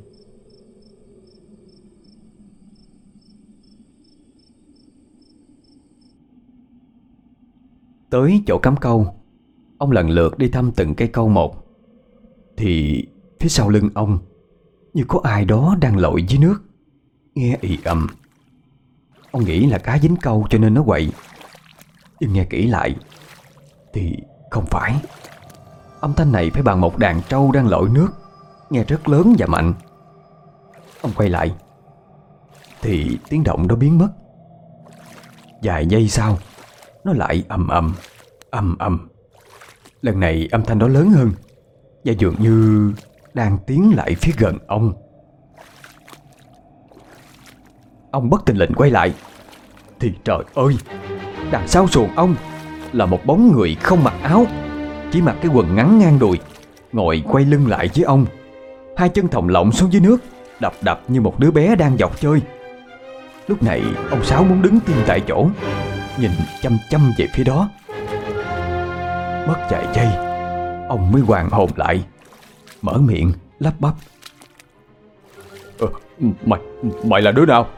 Tới chỗ cắm câu, ông lần lượt đi thăm từng cây câu một. Thì phía sau lưng ông như có ai đó đang lội dưới nước, nghe ì ầm. Ông nghĩ là cá dính câu cho nên nó quậy. Nhưng nghe kỹ lại thì không phải. Âm thanh này phải bằng một đàn trâu đang lội nước, nghe rất lớn và mạnh. Ông quay lại thì tiếng động đó biến mất. Vài giây sau, nó lại ầm ầm, ầm ầm. Lần này âm thanh đó lớn hơn, và dường như đang tiến lại phía gần ông. Ông bất thình lình quay lại thì trời ơi, đằng sau xuồng ông là một bóng người không mặc áo, chỉ mặc cái quần ngắn ngang đùi, ngồi quay lưng lại với ông, hai chân thòng lọng xuống dưới nước, đập đập như một đứa bé đang dọc chơi. Lúc này ông Sáu muốn đứng tim tại chỗ, nhìn chăm chăm về phía đó. Mất vài giây, ông mới hoàn hồn lại, mở miệng lắp bắp: Mày là đứa nào?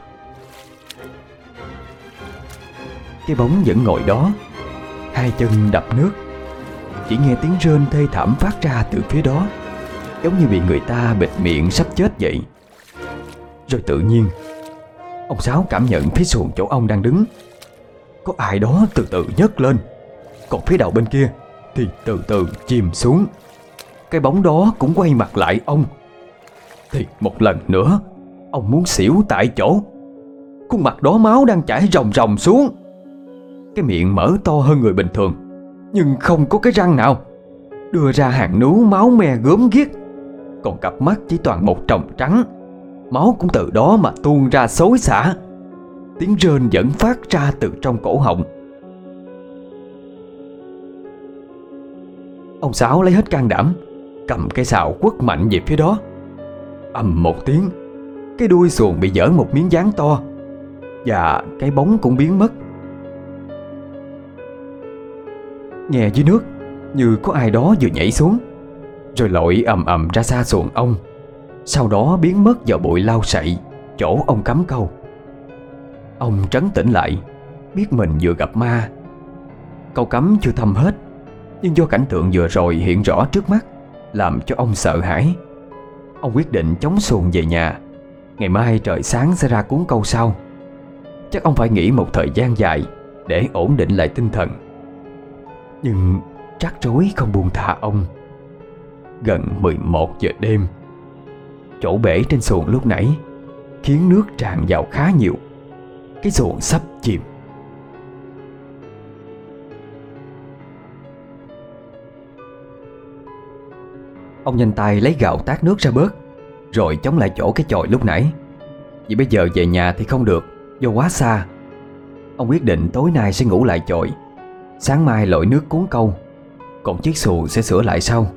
Cái bóng vẫn ngồi đó, hai chân đập nước. Chỉ nghe tiếng rên thê thảm phát ra từ phía đó, giống như bị người ta bịt miệng sắp chết vậy. Rồi tự nhiên ông Sáu cảm nhận phía xuồng chỗ ông đang đứng có ai đó từ từ nhấc lên, còn phía đầu bên kia thì từ từ chìm xuống. Cái bóng đó cũng quay mặt lại ông. Thì một lần nữa ông muốn xỉu tại chỗ. Khuôn mặt đó máu đang chảy ròng ròng xuống. Cái miệng mở to hơn người bình thường, nhưng không có cái răng nào, đưa ra hàng nú máu me gớm ghiếc. Còn cặp mắt chỉ toàn một tròng trắng, máu cũng từ đó mà tuôn ra xối xả. Tiếng rên vẫn phát ra từ trong cổ họng. Ông Sáu lấy hết can đảm, cầm cây sào quất mạnh về phía đó. Ầm một tiếng, cái đuôi xuồng bị giở một miếng dán to, và cái bóng cũng biến mất. Nghe dưới nước như có ai đó vừa nhảy xuống, rồi lội ầm ầm ra xa xuồng ông, sau đó biến mất vào bụi lau sậy chỗ ông cắm câu. Ông trấn tĩnh lại, biết mình vừa gặp ma. Câu cắm chưa thâm hết, nhưng do cảnh tượng vừa rồi hiện rõ trước mắt làm cho ông sợ hãi. Ông quyết định chống xuồng về nhà. Ngày mai trời sáng sẽ ra cuốn câu sau. Chắc ông phải nghỉ một thời gian dài để ổn định lại tinh thần. Nhưng rắc rối không buông thả ông. Gần 11 giờ đêm, chỗ bể trên xuồng lúc nãy khiến nước tràn vào khá nhiều. Cái xuồng sắp chìm. Ông nhanh tay lấy gạo tát nước ra bớt, rồi chống lại chỗ cái chòi lúc nãy. Vì bây giờ về nhà thì không được, do quá xa. Ông quyết định tối nay sẽ ngủ lại chòi, sáng mai lội nước cuốn câu, còn chiếc xuồng sẽ sửa lại sau.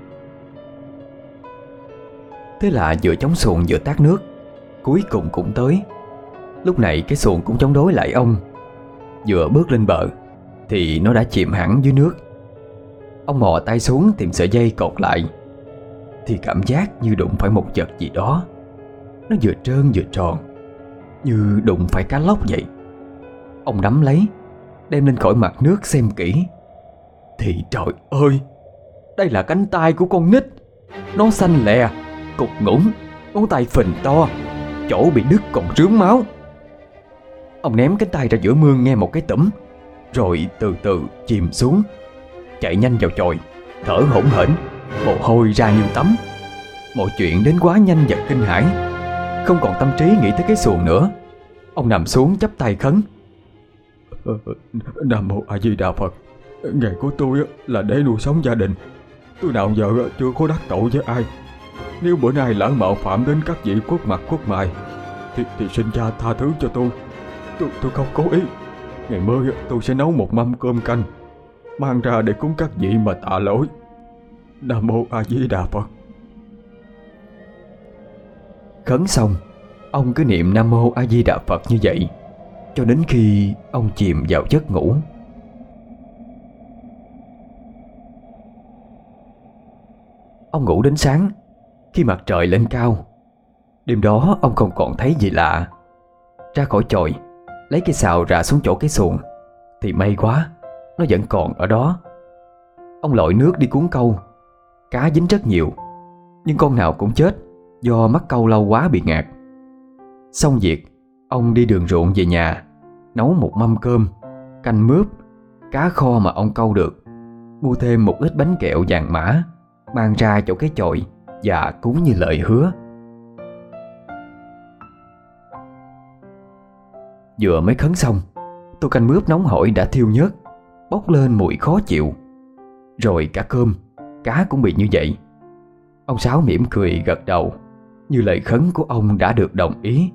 Thế là vừa chống xuồng vừa tát nước, cuối cùng cũng tới. Lúc này cái xuồng cũng chống đối lại ông. Vừa bước lên bờ thì nó đã chìm hẳn dưới nước. Ông mò tay xuống tìm sợi dây cột lại, thì cảm giác như đụng phải một vật gì đó. Nó vừa trơn vừa tròn, như đụng phải cá lóc vậy. Ông nắm lấy, đem lên khỏi mặt nước xem kỹ, thì trời ơi, đây là cánh tay của con nít. Nó xanh lè, cục ngủn, ngón tay phình to, chỗ bị đứt còn rướm máu. Ông ném cánh tay ra giữa mương nghe một cái tủm, rồi từ từ chìm xuống, chạy nhanh vào chòi, thở hổn hển, mồ hôi ra như tắm. Mọi chuyện đến quá nhanh và kinh hãi, không còn tâm trí nghĩ tới cái xuồng nữa. Ông nằm xuống chắp tay khấn: Nam Mô A Di Đà Phật. Nghề của tôi là để nuôi sống gia đình. Tôi nào giờ chưa có đắc tội với ai. Nếu bữa nay lỡ mạo phạm đến các vị quốc mặt quốc mài thì xin cha tha thứ cho tôi. Tôi không cố ý. Ngày mai tôi sẽ nấu một mâm cơm canh, mang ra để cúng các vị mà tạ lỗi. Nam Mô A Di Đà Phật. Khấn xong, ông cứ niệm Nam Mô A Di Đà Phật như vậy cho đến khi ông chìm vào giấc ngủ. Ông ngủ đến sáng, khi mặt trời lên cao. Đêm đó ông không còn thấy gì lạ. Ra khỏi chòi, lấy cây sào rạ xuống chỗ cái xuồng, thì may quá, nó vẫn còn ở đó. Ông lội nước đi cuốn câu. Cá dính rất nhiều, nhưng con nào cũng chết do mắc câu lâu quá bị ngạt. Xong việc, ông đi đường ruộng về nhà, nấu một mâm cơm, canh mướp, cá kho mà ông câu được, mua thêm một ít bánh kẹo vàng mã, mang ra chỗ cái chòi và cúng như lời hứa. Vừa mới khấn xong, tô canh mướp nóng hổi đã thiêu nhớt, bốc lên mùi khó chịu. Rồi cả cơm, cá cũng bị như vậy. Ông Sáu mỉm cười gật đầu, như lời khấn của ông đã được đồng ý.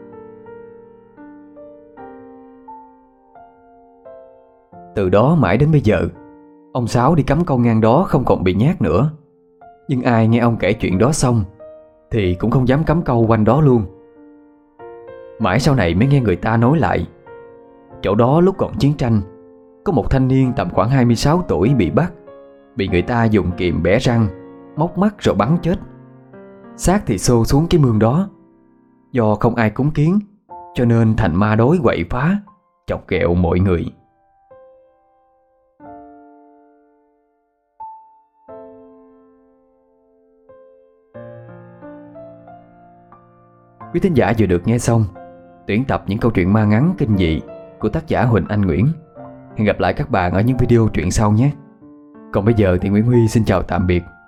Từ đó mãi đến bây giờ, ông Sáu đi cắm câu ngang đó không còn bị nhát nữa. Nhưng ai nghe ông kể chuyện đó xong thì cũng không dám cắm câu quanh đó luôn. Mãi sau này mới nghe người ta nói lại, chỗ đó lúc còn chiến tranh, có một thanh niên tầm khoảng 26 tuổi bị bắt, bị người ta dùng kìm bẻ răng, móc mắt rồi bắn chết. Xác thì xô xuống cái mương đó. Do không ai cúng kiến, cho nên thành ma đối quậy phá, chọc ghẹo mọi người. Quý thính giả vừa được nghe xong tuyển tập những câu chuyện ma ngắn kinh dị của tác giả Huỳnh Anh Nguyễn. Hẹn gặp lại các bạn ở những video truyện sau nhé. Còn bây giờ thì Nguyễn Huy xin chào tạm biệt